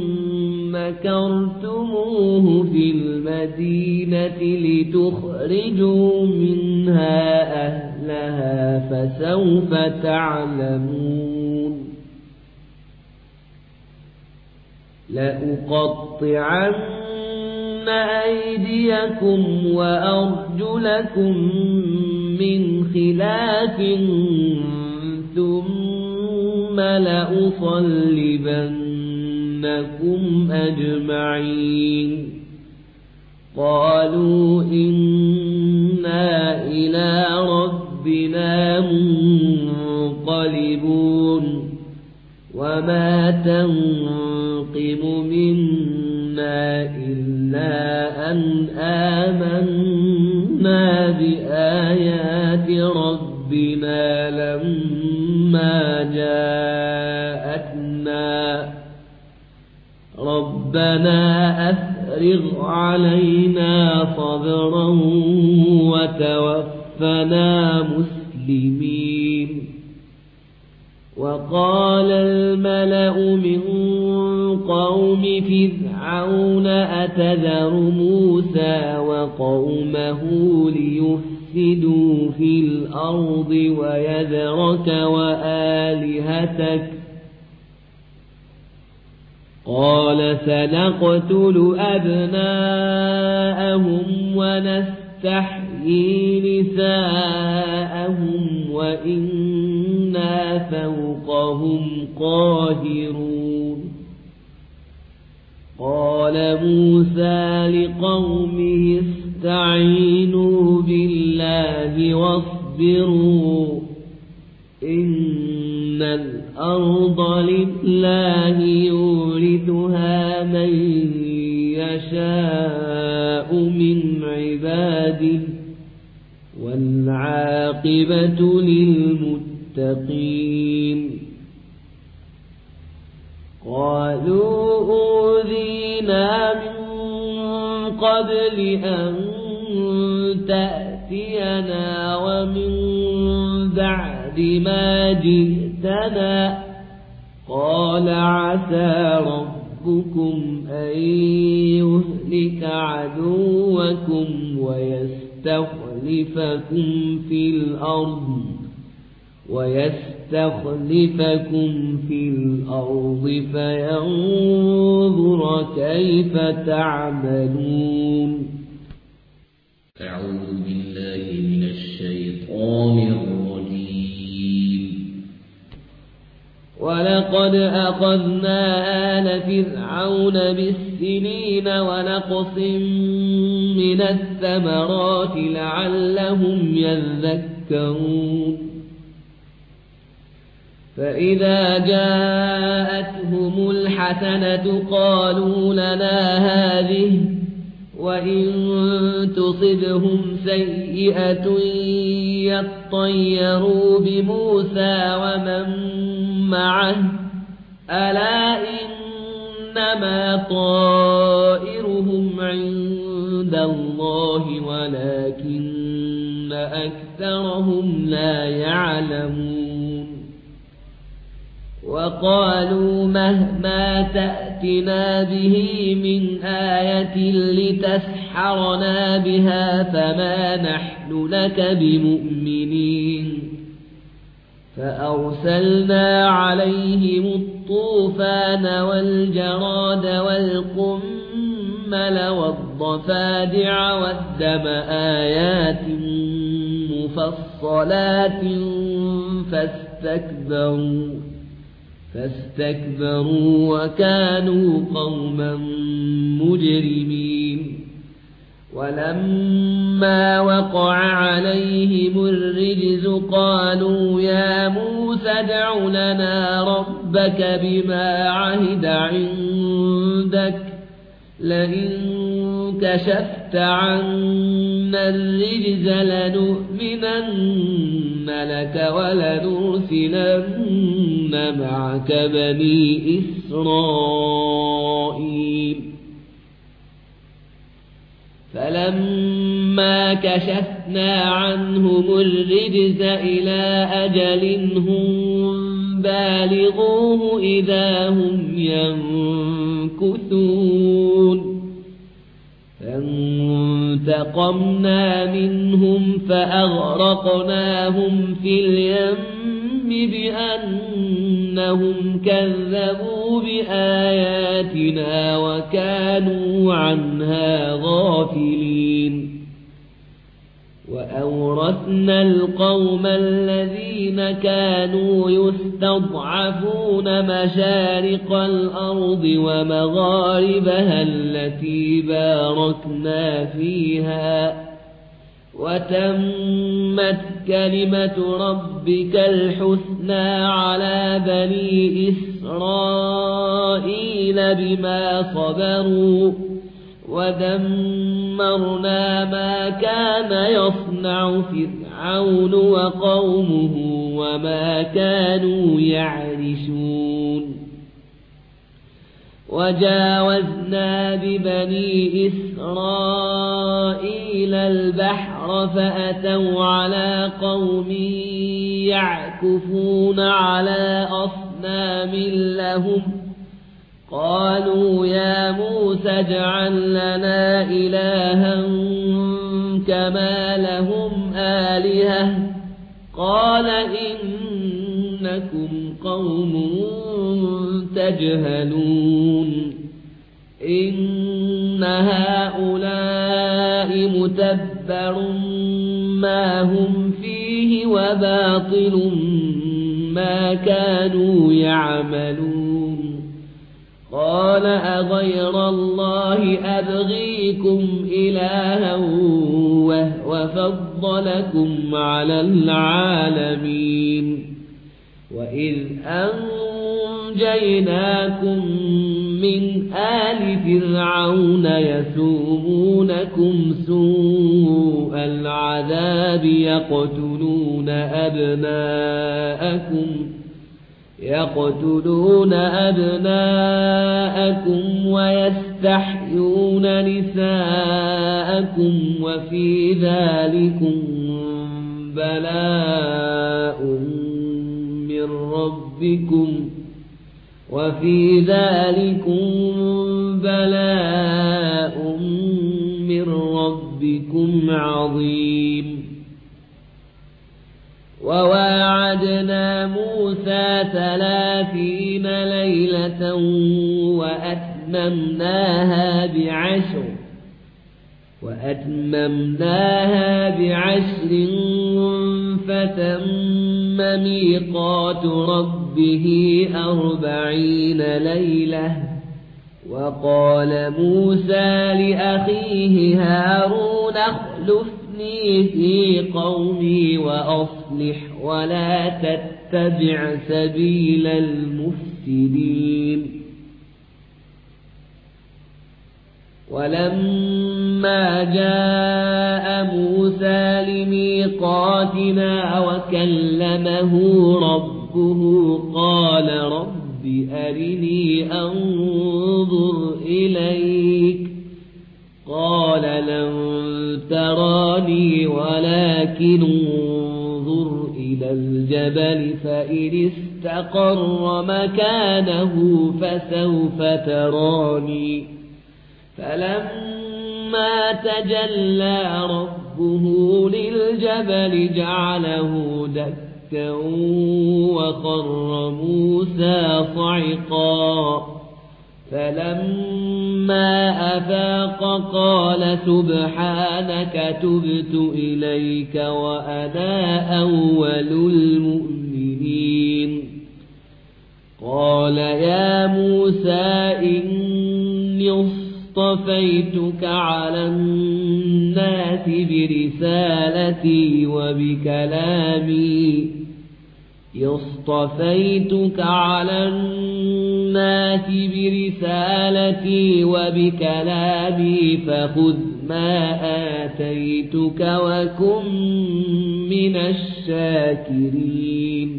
مكرتموه في المدينة لتخرجوا منها أهلها فسوف تعلمون لأقطعن أيديكم وأرجلكم من خلاف ثم لأصلبنكم أجمعين قالوا إنا إلى ربنا منقلبون وما تنقم منا إلا أن آمنا بآيات ربنا لما جاءتنا ربنا أفرغ أفرغ علينا صبرا وتوفنا مسلمين وقال الملأ من قوم فرعون أتذر موسى وقومه ليفسدوا في الأرض ويذرك وآلهتك قال سنقتل أبناءهم ونستحيي نساءهم وإنا فوقهم قاهرون قال موسى لقومه استعينوا بالله واصبروا إن الأرض لله يورثها من يشاء من عباده والعاقبة للمتقين قالوا أوذينا من قبل أن تأتينا ومن بعد ما جئتنا قال عسى ربكم أن يهلك عدوكم ويستخلفكم في الأرض ويستخلفكم في الأرض فينظر كيف تعملون. أعوذ بالله من الشيطان الرجيم. ولقد أخذنا آل فرعون بالسنين ونقص من الثمرات لعلهم يذكرون فإذا جاءتهم الحسنة قالوا لنا هذه وإن تصبهم سيئة يطيروا بموسى ومن معه ألا إنما طائرهم عند الله ولكن أكثرهم لا يعلمون وقالوا مهما تأتنا به من آية لتسحرنا بها فما نحن لك بمؤمنين فأرسلنا عليهم الطوفان والجراد والقمل والضفادع والدم آيات مفصلات فاستكبروا فاستكبروا وكانوا قوما مجرمين ولما وقع عليهم الرجز قالوا يا موسى ادع لنا ربك بما عهد عندك لئن كشفت عنا الرجز لنؤمنن لك ولنرسلن معك بني إسرائيل فلما كشفنا عنهم الرجز إلى أجل هم بالغوه إذا هم ينكثون فانتقمنا منهم فأغرقناهم في اليم بأنهم كذبوا بآياتنا وكانوا عنها غافلين وأورثنا القوم الذين كانوا يستضعفون مشارق الأرض ومغاربها التي باركنا فيها وتمت كلمة ربك الحسنى على بني إسرائيل بما صبروا ودمرنا ما كان يصنع فرعون وقومه وما كانوا يعرشون وجاوزنا ببني إسرائيل البحر فأتوا على قوم يعكفون على أصنام لهم قالوا يا موسى اجعل لنا إلها كما لهم آلهة قال إنكم قوم تجهلون إن هؤلاء متبر ما هم فيه وباطل ما كانوا يعملون قال أغير الله أبغيكم إلها وهو فضلكم على العالمين وإذ أنجيناكم من آل فرعون يسومونكم سوء العذاب يقتلون أبناءكم يقتلون أبناءكم ويستحيون نساءكم وفي ذلكم بلاء من ربكم وفي ذلكم بلاء من ربكم عظيم وواعدنا موسى ثلاثين ليلة وأتممناها بعشر وأتممناها بعشر فتم ميقات ربه أربعين ليلة وقال موسى لأخيه هارون اخلفني في قومي وأصلح ولا تتبع سبيل المفسدين ولما جاء موسى لميقاتنا وكلمه ربه قال رب أرني أنظر إليك قال لن تراني ولكن انظر إلى الجبل فإن استقر مكانه فسوف تراني فلما تجلى ربه للجبل جعله دكا وخر موسى صعقا فلما أفاق قال سبحانك تبت إليك وأنا أول المؤمنين قال يا موسى إني اصطفيتك على الناس برسالتي وبكلامي اصطفيتك على الناس برسالتي وبكلامي فخذ ما آتيتك وكن من الشاكرين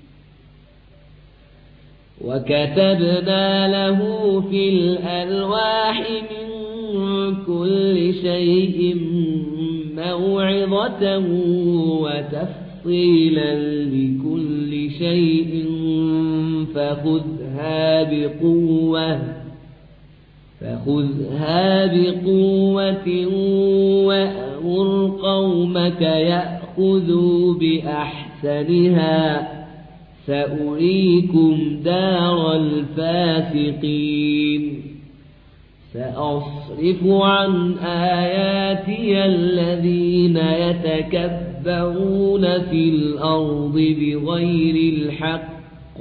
وكتبنا له في الألواح من كل شيء موعظة وتفصيلا لكل شيء فخذها بقوة فخذها بقوة وأمر قومك يأخذوا بأحسنها سأريكم دار الفاسقين سأصرف عن آياتي الذين يتكبرون في الأرض بغير الحق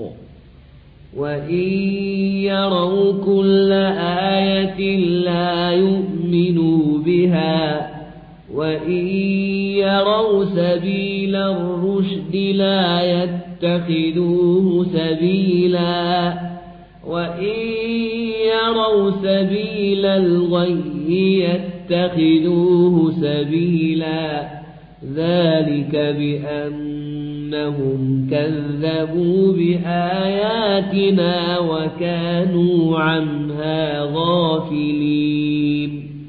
وإن يروا كل آية لا يؤمنوا بها وإن يروا سبيل الرشد لا يتخذوه سبيلا وإن يروا سبيل الغي يتخذوه سبيلا ذلك بأن أنهم كذبوا بآياتنا وكانوا عنها غافلين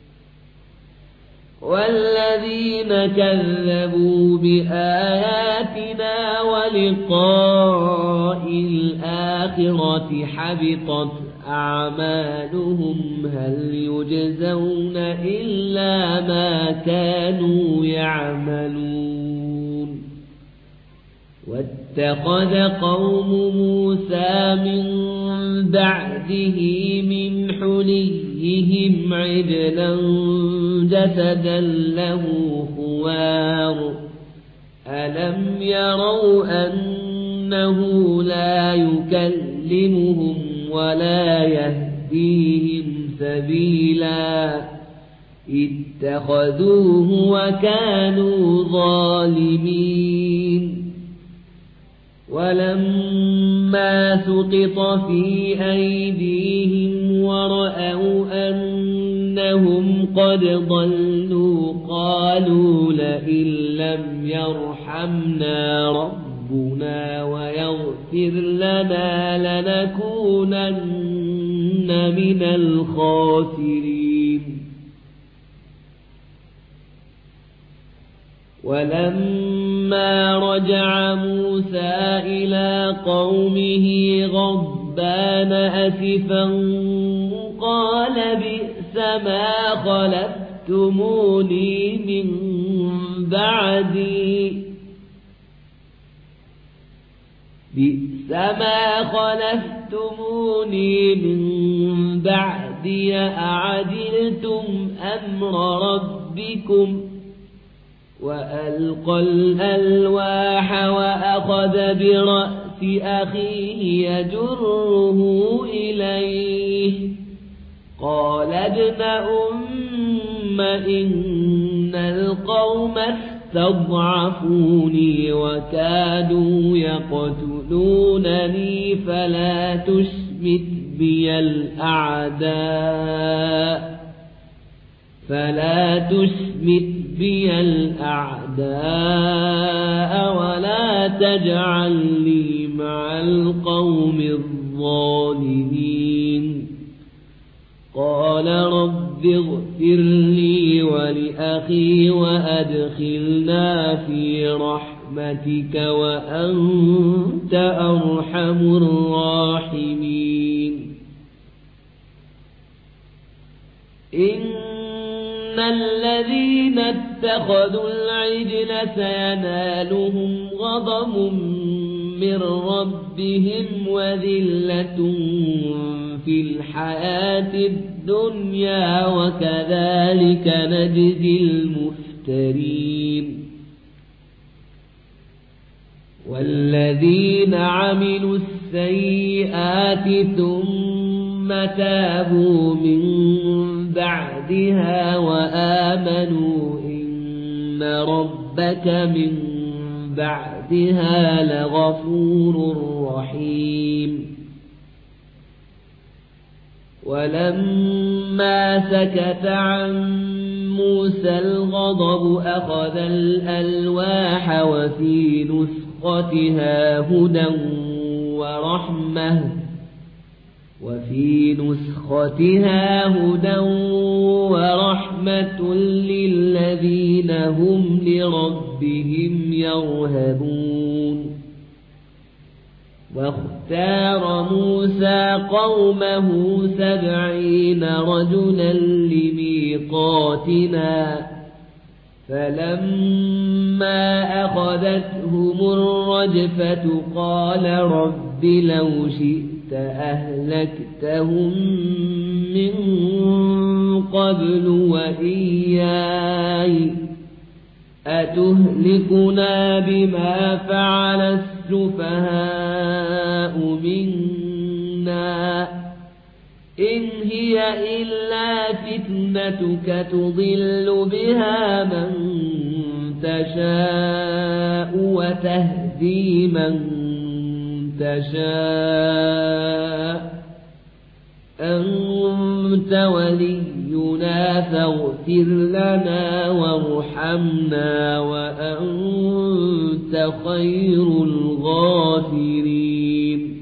والذين كذبوا بآياتنا ولقاء الآخرة حبطت أعمالهم هل يجزون إلا ما كانوا يعملون واتخذ قوم موسى من بعده من حليهم عجلا جسدا له خوار ألم يروا أنه لا يكلمهم ولا يهديهم سبيلا اتخذوه وكانوا ظالمين ولما سقط في أيديهم ورأوا أنهم قد ضلوا قالوا لئن لم يرحمنا ربنا ويغفر لنا لنكونن من الخاسرين ولما رجع موسى إلى قومه غضبان أسفا قال بئس ما خلفتموني من بعدي بئس ما خلفتموني من بعدي أعجلتم أمر ربكم وألقى الألواح وأخذ برأس أخيه يجره إليه قال ابن أم إن القوم استضعفوني وكادوا يقتلونني فلا تشمت بي الأعداء فلا تشمت بي الأعداء ولا تجعلني مع القوم الظالمين قال رب اغفر لي ولأخي وأدخلنا في رحمتك وأنت أرحم الراحمين إن الذين اتخذوا العجل سينالهم غضب من ربهم وذلة في الحياة الدنيا وكذلك نجزي المفترين والذين عملوا السيئات ثم تابوا من بعدها وآمنوا إن ربك من بعدها لغفور رحيم ولما سكت عن موسى الغضب أخذ الألواح وفي نسختها هدى ورحمة وفي نسختها هدى ورحمة للذين هم لربهم يرهبون واختار موسى قومه سبعين رجلا لميقاتنا فلما أخذتهم الرجفة قال رب لو شئت أهلكتهم من قبل وإياي أتهلكنا بما فعل السفهاء منا إن هي إلا فتنتك تضل بها من تشاء وتهدي من تشاء أنت ولينا فاغفر لنا وارحمنا وأنت وأنت خير الغافرين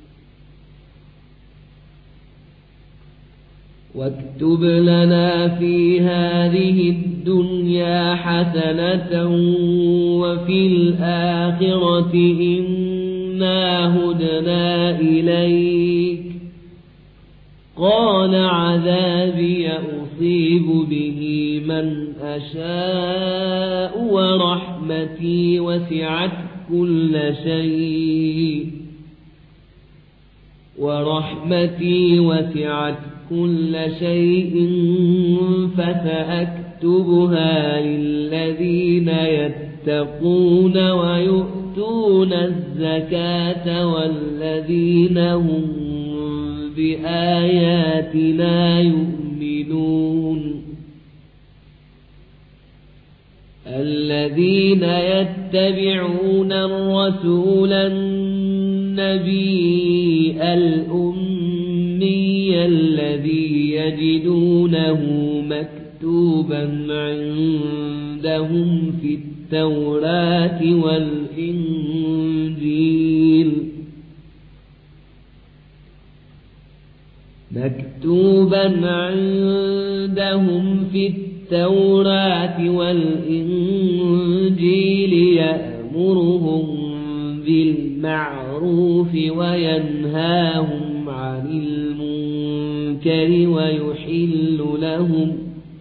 واكتب لنا في هذه الدنيا حسنة وفي الآخرة إنا هدنا إليك قال عذابي أصيب به من أشاء ورحمتي وسعت كل شيء ورحمتي وسعت كل شيء فسأكتبها للذين يتقون ويؤتون الزكاة والذين هم بآياتنا يؤمنون الذين يتبعون الرسول النبي الأمي الذي يجدونه مكتوبا عندهم في التوراة والإنجيل مكتوبا عندهم في التوراة والإنجيل يأمرهم بالمعروف وينهاهم عن المنكر ويحل لهم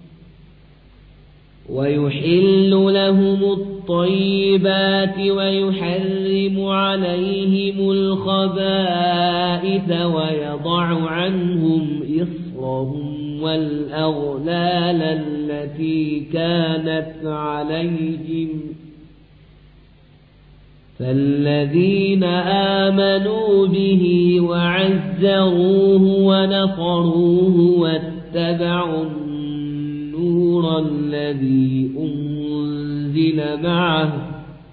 ويحل لهم الطيبات ويحرم عليهم الخبائث ويضع عنهم إصرهم والأغلال التي كانت عليهم فالذين آمنوا به وعزروه ونصروه واتبعوا النور الذي أنزل معه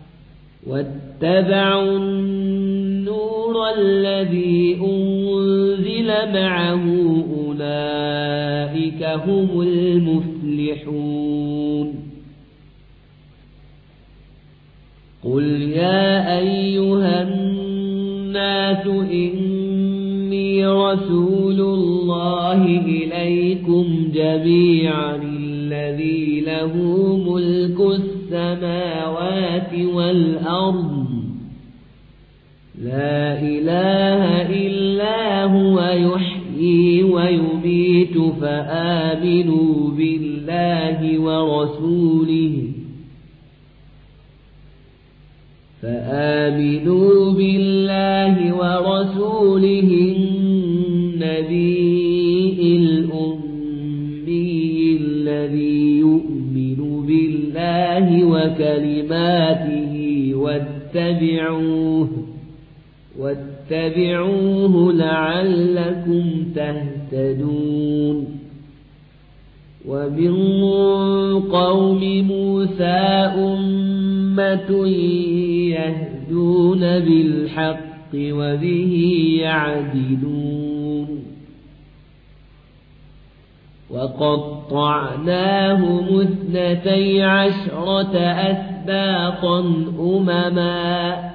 واتبعوا النور الذي أنزل معه أولئك هم المفلحون قل يا أيها الناس إني رسول الله إليكم جميعا الذي له ملك السماوات والأرض لا إله إلا هو يحيي ويميت فآمنوا بالله ورسوله فآمنوا بالله ورسوله النبي الأمي الذي يؤمن بالله وكلماته واتبعوه واتبعوه لعلكم تهتدون ومن قوم موسى أمة يهدون بالحق وبه يعدلون وقطعناهم اثنتي عشرة أسباطا أمما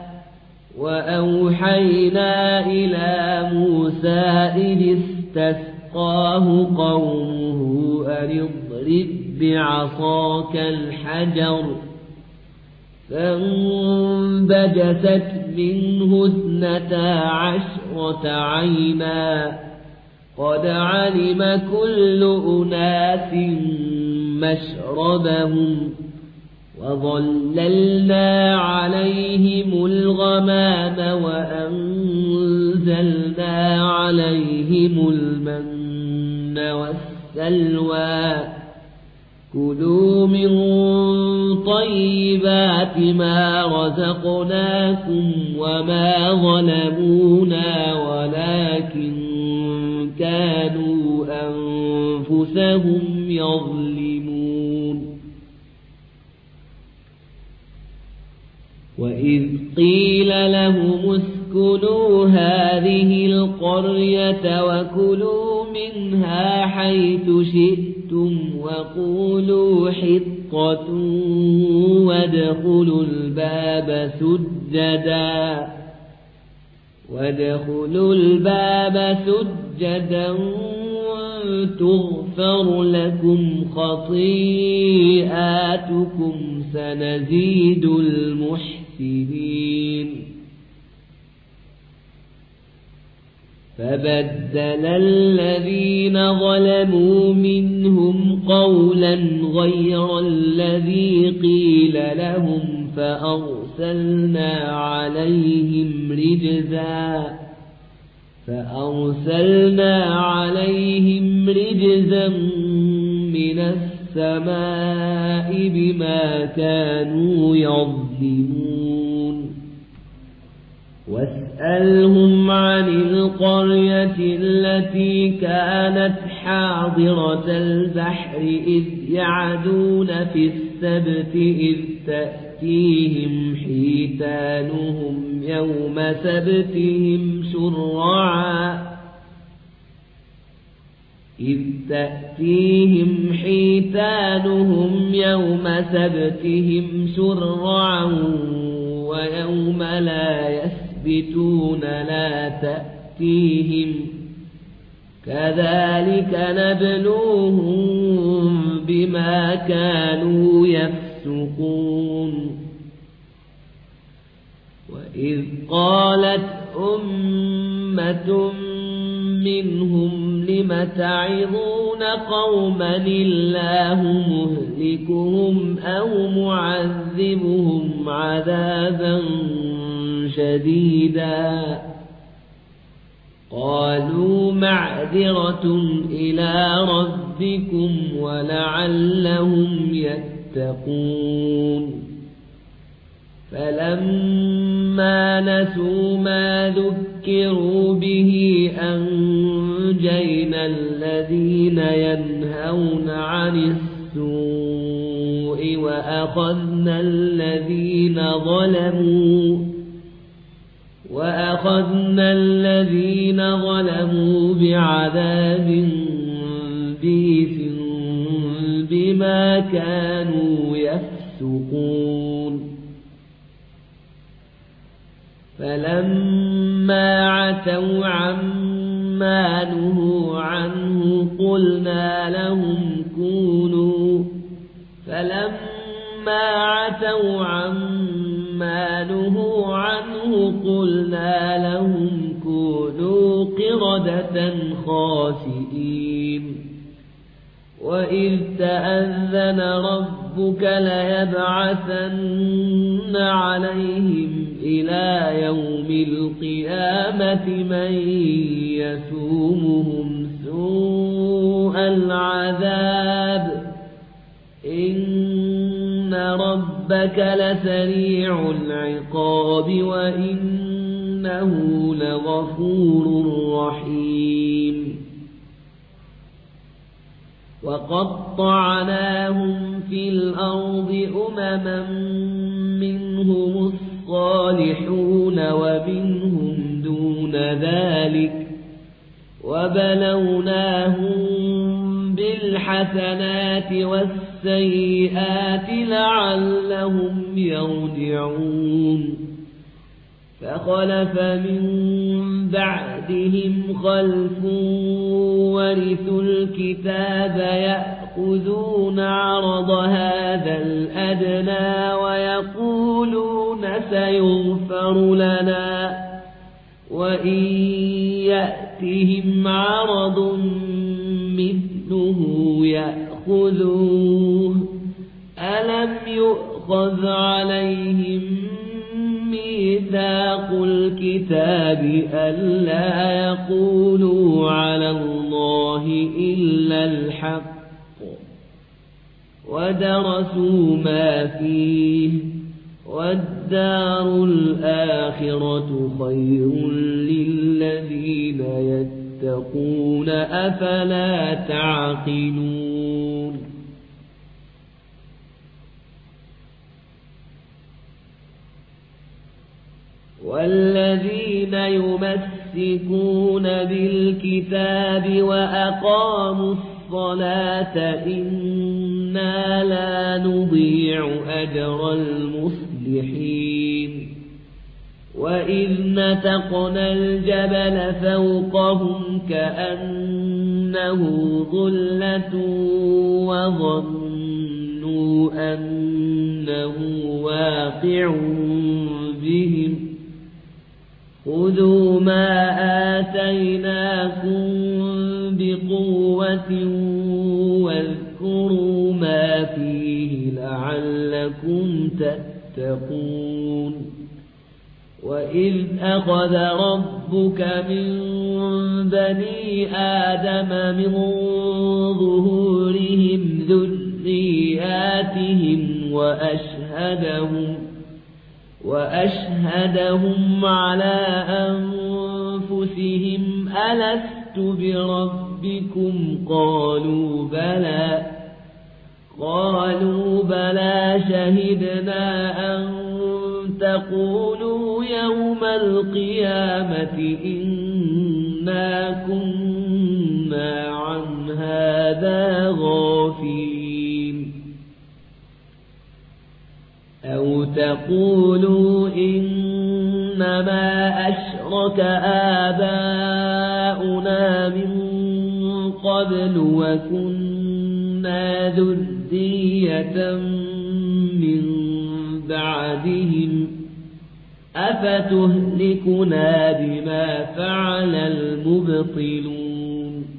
وأوحينا إلى موسى إذ استسقاه قومه أن اضرب بعصاك الحجر فانبجست منه اثنتا عشرة عينا قد علم كل أناس مشربهم وظللنا عليهم الغمام وأنزلنا عليهم المن والسلوى كلوا من طيبات ما رزقناكم وما ظلمونا ولكن كانوا أنفسهم يظلمون وإذ قيل لهم اسكنوا هذه القرية وكلوا منها حيث شئتم وقولوا حطة حطة وادخلوا الباب سجدا وادخلوا الباب سجدا تغفر لكم خطيئاتكم سنزيد المحسنين فبدل الذين ظلموا منهم قولا غير الذي قيل لهم فأرسلنا عليهم رجزا فأرسلنا عليهم رجزا من السماء بما كانوا يظلمون واسألهم عن القرية التي كانت حاضرة البحر إذ يعدون في السبت إذ تأتيهم حيتانهم يوم سبتهم شرعا إذ تأتيهم حيتانهم يوم سبتهم شرعا ويوم لا يسبتون لا تأتيهم كذلك نبلوهم بما كانوا يفسقون وإذ قالت أمة منهم لم تعظون قوما الله مهلكهم أو معذبهم عذابا شديدا قالوا معذرة إلى ربكم ولعلهم يتقون فلما نسوا ما ذكروا به أنجينا الذين ينهون عن السوء وأخذنا الذين ظلموا وأخذنا الذين ظلموا بعذاب بئيس بما كانوا يفسقون فلما عتوا عما نهوا عنه قلنا لهم كونوا فلما عتوا عما نهوا عنه قلنا لهم كونوا قردة خاسئين وإذ تأذن ربك ليبعثن عليهم إلى يوم القيامة من يسومهم سوء العذاب إن ربك لسريع العقاب وإنه لغفور رحيم وقطعناهم في الأرض أمما منهم الصالحون ومنهم دون ذلك وبلوناهم بالحسنات والسيئات لعلهم يرجعون فخلف من بعدهم خلف ورثوا الكتاب يأخذون عرض هذا الأدنى ويقولون سيغفر لنا وإن يأتهم عرض مثله يأخذوه ألم يؤخذ عليهم ميثاق الكتاب ألا يقولوا على الله إلا الحق ودرسوا ما فيه والدار الآخرة خير للذين يتقون أفلا تعقلون والذين يمسكون بالكتاب وأقاموا الصلاة إن إنا لا نضيع أجر المصلحين وإذ نتقنا الجبل فوقهم كأنه ظلة وظنوا أنه واقع بهم خذوا ما آتيناكم بقوة واذكروا ما فيه لعلكم تتقون وإذ أخذ ربك من بني آدم من ظهورهم ذرياتهم وأشهدهم وأشهدهم على أنفسهم ألست بربكم قالوا بلى قالوا بلى شهدنا أن تقولوا يوم القيامة إنا كنا عن هذا غافلين أو تقولوا إنما أشرك آباؤنا من قبل وكنا ذرية من بعدهم أفتهلكنا بما فعل المبطلون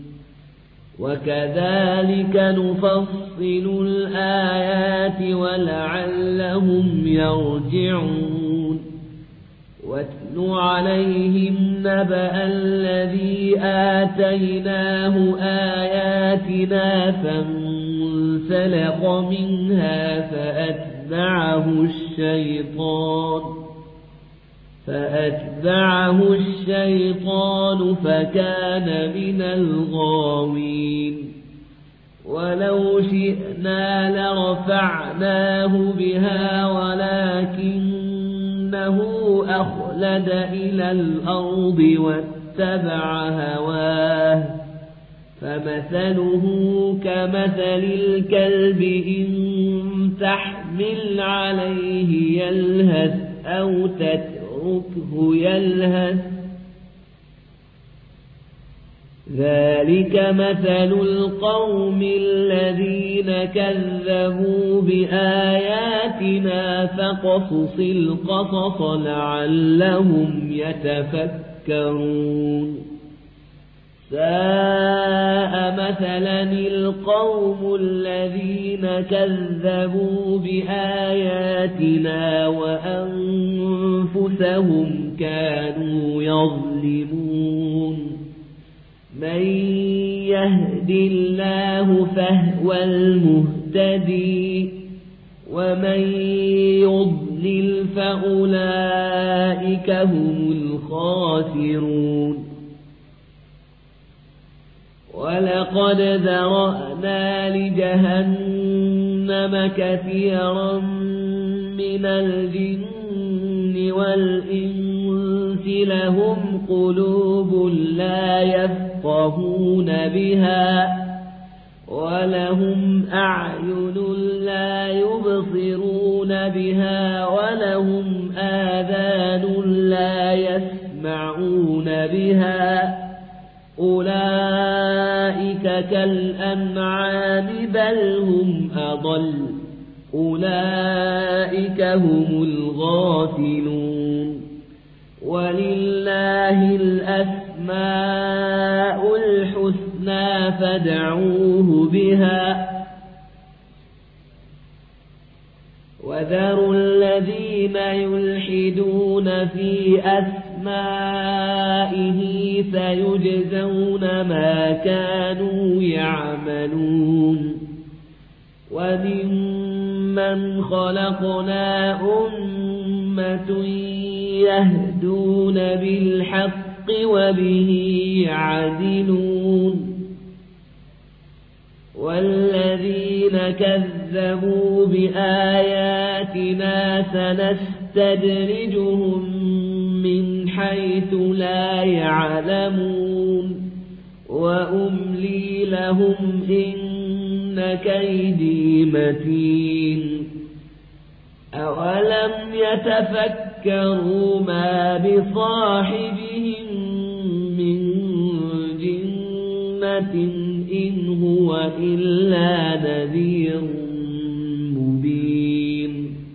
وكذلك نفصل الآيات ولعلهم يرجعون واتل عليهم نبأ الذي آتيناه آياتنا فانسلخ منها فأتبعه الشيطان فأتبعه الشيطان فكان من الغاوين ولو شئنا لرفعناه بها ولكنه أخلد إلى الأرض واتبع هواه فمثله كمثل الكلب إن تحمل عليه يلهث أو تتركه يلهث ذلك مثل القوم الذين كذبوا بآياتنا فقصص القصص لعلهم يتفكرون ساء مثلا القوم الذين كذبوا بآياتنا وأنفسهم كانوا يظلمون من يهد الله فهو المهتدي ومن يضلل فأولئك هم الخاسرون ولقد ذرأنا لجهنم كثيرا من الجن والإنس لهم قلوب لا يفقهون بها ولهم أعين لا يبصرون بها ولهم آذان لا يسمعون بها أولئك كالأنعام بل هم أضل أولئك هم الغافلون ولله الأسماء الحسنى فادعوه بها وذروا الذين يلحدون في أسمائه سيجزون ما كانوا يعملون وممن خلقنا أمة يهدون بالحق وبه يعدلون والذين كذبوا بآياتنا سنستدرجهم من حيث لا يعلمون وأملي لهم إن كيدي متين أولم يتفكروا ما بصاحبهم من جنة إن هو إلا نذير مبين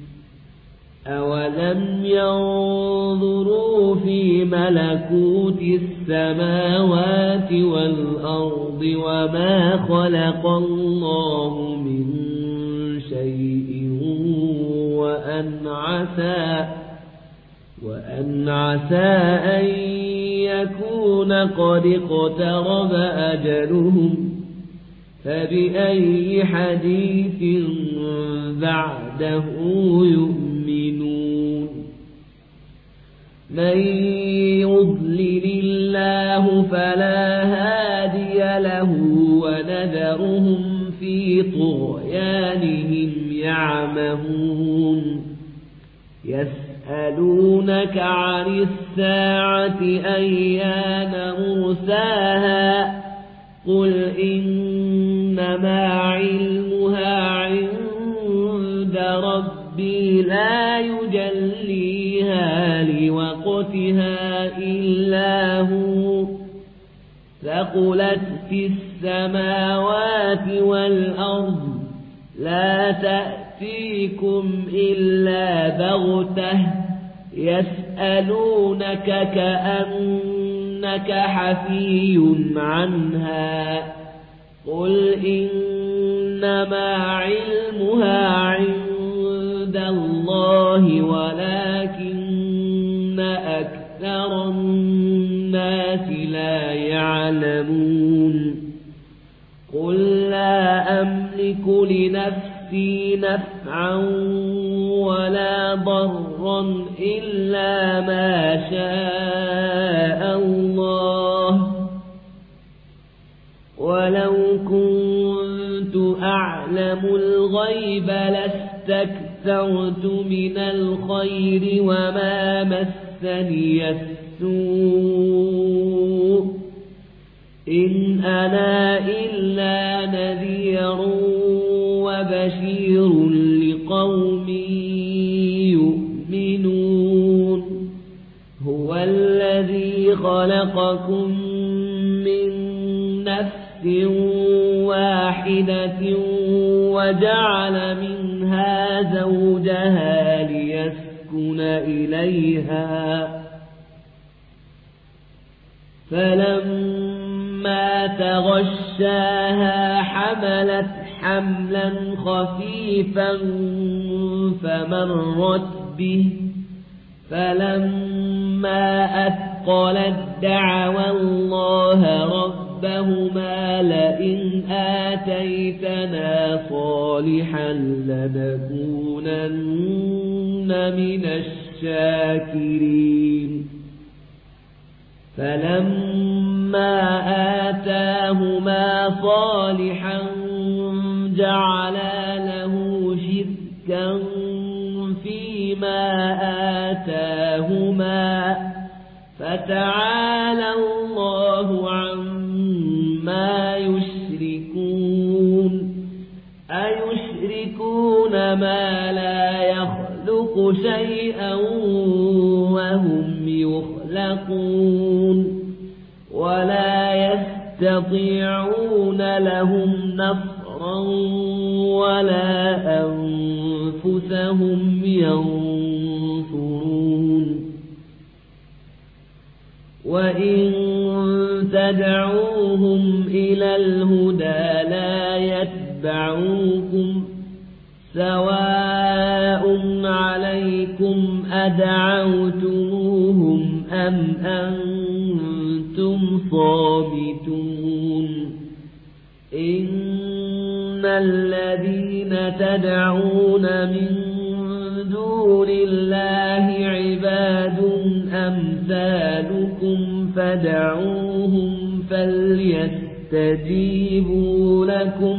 أولم ينظروا في ملكوت السماوات والأرض وما خلق الله من شيء وأن عسى وأن عسى أن يكون قد اقترب أجلهم فبأي حديث بعده يؤمنون من يضلل الله فلا هادي له ونذرهم في طغيانهم يعمهون يسألونك عن الساعة أيان مرساها قل إنما علمها عند ربي لا يجليها لوقتها إلا هو ثقلت في السماوات والأرض لا تأتيكم إلا بغتة يسألونك كأنك حفي عنها قل إنما علمها عند الله ولكن أكثر الناس لا يعلمون قل لا أملك لنفسي نفعا ولا ضرا إلا ما شاء الله ولو كنت أعلم الغيب لاستكثرت من الخير وما مسني السوء إن أنا إلا نذير وبشير لقوم يؤمنون هو الذي خلقكم من نفس واحدة وجعل منها زوجها ليسكن إليها فلما تغشاها حملت حملا خفيفا فمرت به فلما أثقلت دعوا الله ربهما لئن آتيتنا صالحا لنكونن من الشاكرين فلما آتاهما صالحا جعلا له شركا فيما آتاهما فتعالى الله عما يشركون أيشركون ما لا يخلق شيئا وهم يخلقون ولا يستطيعون لهم نصرا ولا أنفسهم ينصرون وإن تدعوهم إلى الهدى لا يتبعوكم سواء عليكم أدعوتموهم أم أنتم صامتون إن الذين تدعون من دون الله عباد أمثالكم فدعوهم فليستجيبوا لكم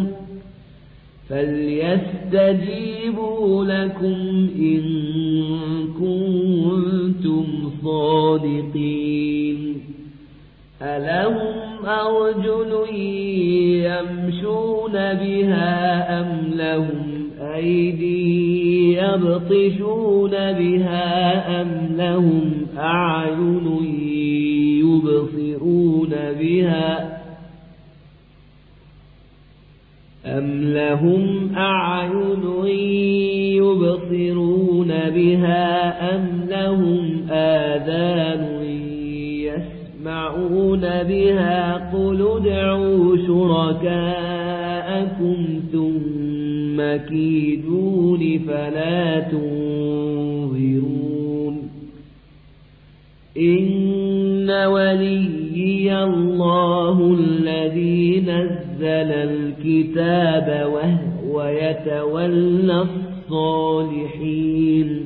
فليستجيبوا لكم إن كنتم صادقين ألهم أرجل يمشون بها أم لهم أيدي يبطشون بها أم لهم أعين يبصرون بها أم لهم أعين يبصرون بها أم لهم آذان يسمعون بها قل ادعوا شركاءكم ثم كيدون فلا تنظرون إن وليي الله الذي نزل الكتاب وهو يتولى الصالحين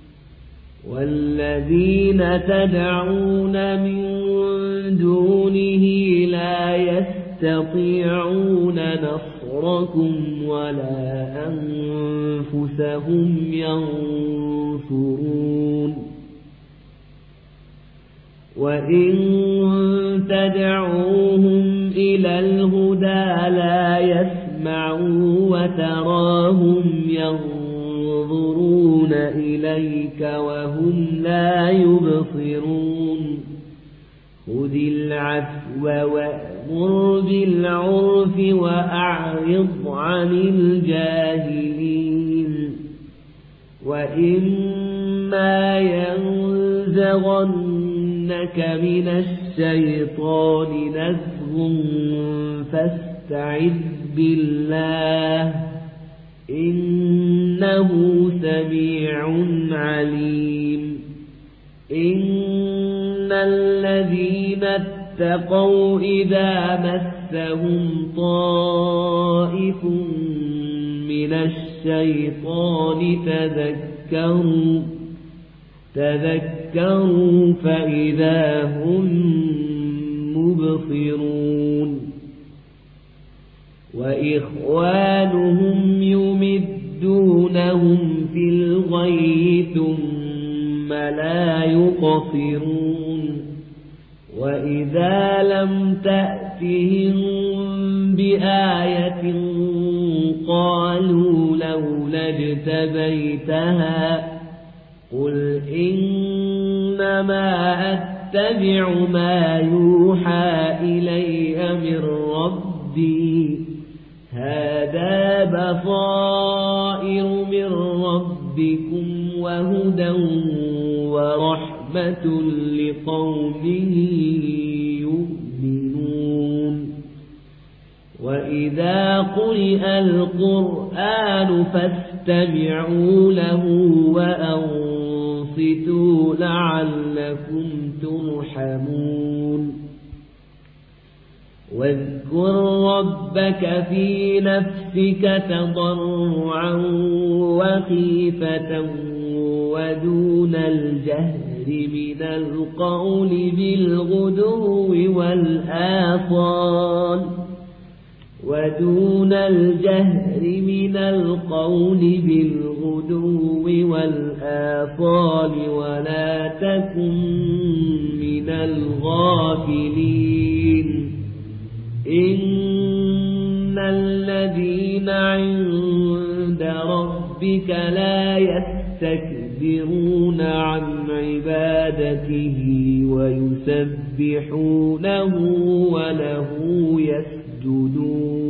والذين تدعون من دونه لا يستطيعون نصركم ولا أنفسهم ينصرون وإن تدعوهم إلى الهدى لا يسمعوا وتراهم ينظرون إليك وهم لا يبصرون خذ العفو وأمر بالعرف وأعرض عن الجاهلين وإما ينزغنك من الشيطان نزغ فاستعذ بالله إنه سميع عليم إن الذين اتقوا إذا مسهم طائف من الشيطان تذكروا تذكروا فإذا هم مبصرون وإخوانهم يمدونهم في الغي ثم لا يقصرون وإذا لم تأتهم بآية قالوا لولا اجتبيتها قل إنما أتبع ما يوحى إلي من ربي هذا بصائر من ربكم وهدى ورحمة لقوم يؤمنون وإذا قرئ القرآن فاستمعوا له وأنصتوا لعلكم ترحمون واذكر ربك في نفسك تضرعا وخيفة ودون الجهر من القول بالغدو والآصال ودون الجهر من القول بالغدو والآصال ولا تكن من الغافلين إن الذين عند ربك لا يستكبرون عن عبادته ويسبحونه وله يسجدون